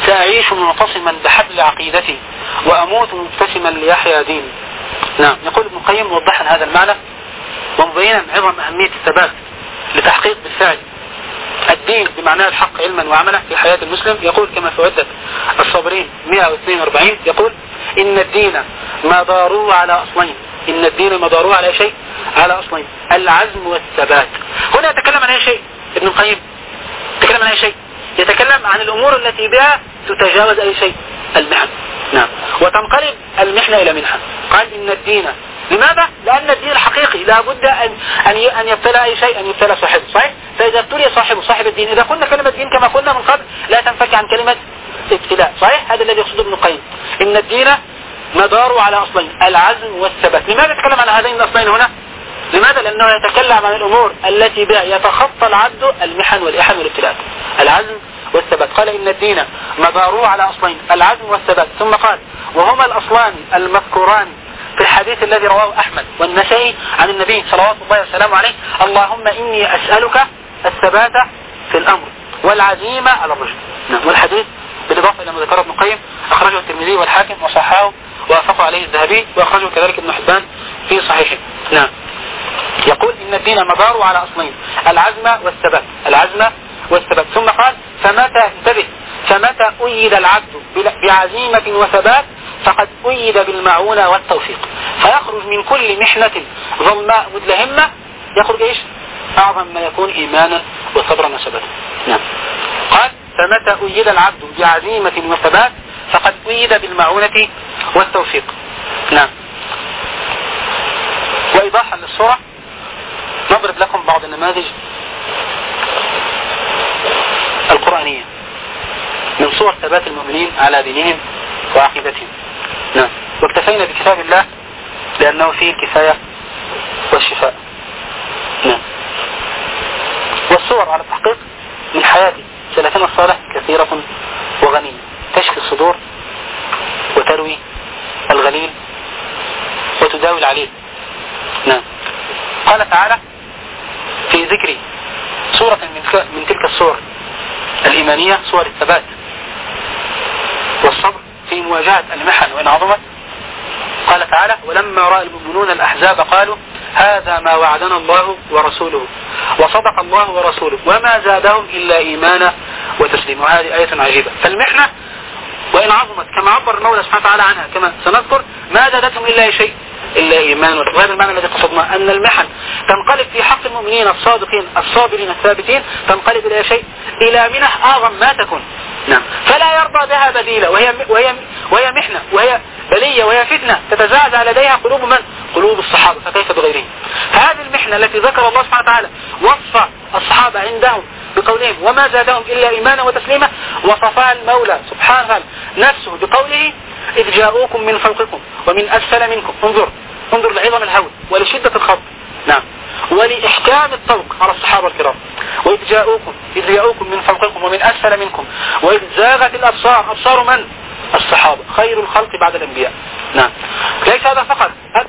سأعيش معتصما بحبل عقيدتي وأموت مبتسما ليحيا ديني. نعم. يقول ابن القيم موضحا هذا المعنى ومبينا عظم أهمية الثبات لتحقيق بالفعل الدين بمعناه الحق علما وعملا في حياة المسلم. يقول كما في عدة الصابرين 142 يقول إن الدين مداره على أصلين. إن الدين مداره على شيء، على أصلين: العزم والثبات. هنا يتكلم عن أي شيء ابن القيم؟ يتكلم عن أي شيء؟ يتكلم عن الأمور التي بها تتجاوز أي شيء، المحن. نعم. وتنقلب المحنة إلى منحة. قال إن الدين، لماذا؟ لأن الدين الحقيقي لا بد أن يبتلى أي شيء، أن يبتلى صاحبه، صحيح؟ فإذا ابتلي صاحب الدين، إذا كنا كلمة دين كما قلنا من قبل لا تنفك عن كلمة ابتلاء، صحيح؟ هذا الذي يقصده ابن القيم. إن الدين مداره على أصلين: العزم والثبات. لماذا يتكلم عن هذين الأصلين هنا؟ لماذا؟ لأنه يتكلم عن الأمور التي بها يتخطى العبد المحن والإحن والابتلاء. العزم والثبات. قال إن الدين مداره على أصلين: العزم والثبات. ثم قال وهما الأصلان المذكوران في الحديث الذي رواه أحمد والنسائي عن النبي صلوات الله وسلامه عليه: اللهم إني أسألك الثبات في الأمر والعزيمة على الرشد. والحديث بالإضافة إلى ما ذكره ابن القيم أخرجه الترمذي والحاكم وصححه ووافقه عليه الذهبي، وأخرجه كذلك ابن حبان في صحيحه. نعم. يقول إن الدين مداره على أصلين: العزم والثبات. العزم والثبات. ثم قال فمتى أيد العبد بعزيمة وثبات فقد أيد بالمعونة والتوفيق، فيخرج من كل محنة ظلماء مدلهمة، يخرج إيش؟ أعظم ما يكون إيمانا وصبرا وثباتا. نعم. قال فمتى أيد العبد بعزيمة وثبات فقد أيد بالمعونة والتوفيق. نعم. وإيضاحا للصورة نضرب لكم بعض النماذج القرآنية من صور ثبات المؤمنين على دينهم وعقيدتهم. نعم. واكتفينا بكتاب الله لأنه فيه الكفاية والشفاء. نعم. والصور على التحقيق من حياة سلفنا الصالح كثيرة وغنية، تشفي الصدور وتروي الغليل وتداوي العليل. نعم. قال تعالى في ذكر صورة من تلك الصور الإيمانية، صور الثبات والصبر في مواجهة المحن وإن عظمت، قال تعالى ولما رأى المؤمنون الأحزاب قالوا هذا ما وعدنا الله ورسوله وصدق الله ورسوله وما زادهم إلا إيمانا وتسليما. وهذه آية عجيبة. فالمحنة وإن عظمت كما عبر المولى سبحانه وتعالى عنها كما سنذكر ما زادتهم إلا شيء إلا إيمان. وهذا المعنى الذي قصدناه، أن المحن تنقلب في حق المؤمنين الصادقين الصابرين الثابتين، تنقلب إلى شيء، إلى منح أعظم ما تكون. نعم. فلا يرضى بها بديلة، وهي محنة وهي بلية وهي فتنة تتزعزع لديها قلوب من؟ قلوب الصحابة، فكيف بغيرهم؟ فهذه المحنة التي ذكر الله سبحانه وتعالى وصف الصحابة عندهم بقولهم وما زادهم إلا إيمانا وتسليما، وصفها المولى سبحانه وتعالى نفسه بقوله إذ جاءوكم من فوقكم ومن أسفل منكم. انظر لعظم الهول ولشدة الخط. نعم. ولإحكام الطوق على الصحابة الكرام. وإذ جاءوكم من فوقكم ومن أسفل منكم وإذ زاغت الأبصار. أبصار من؟ الصحابة، خير الخلق بعد الأنبياء. نعم. ليس هذا فقط،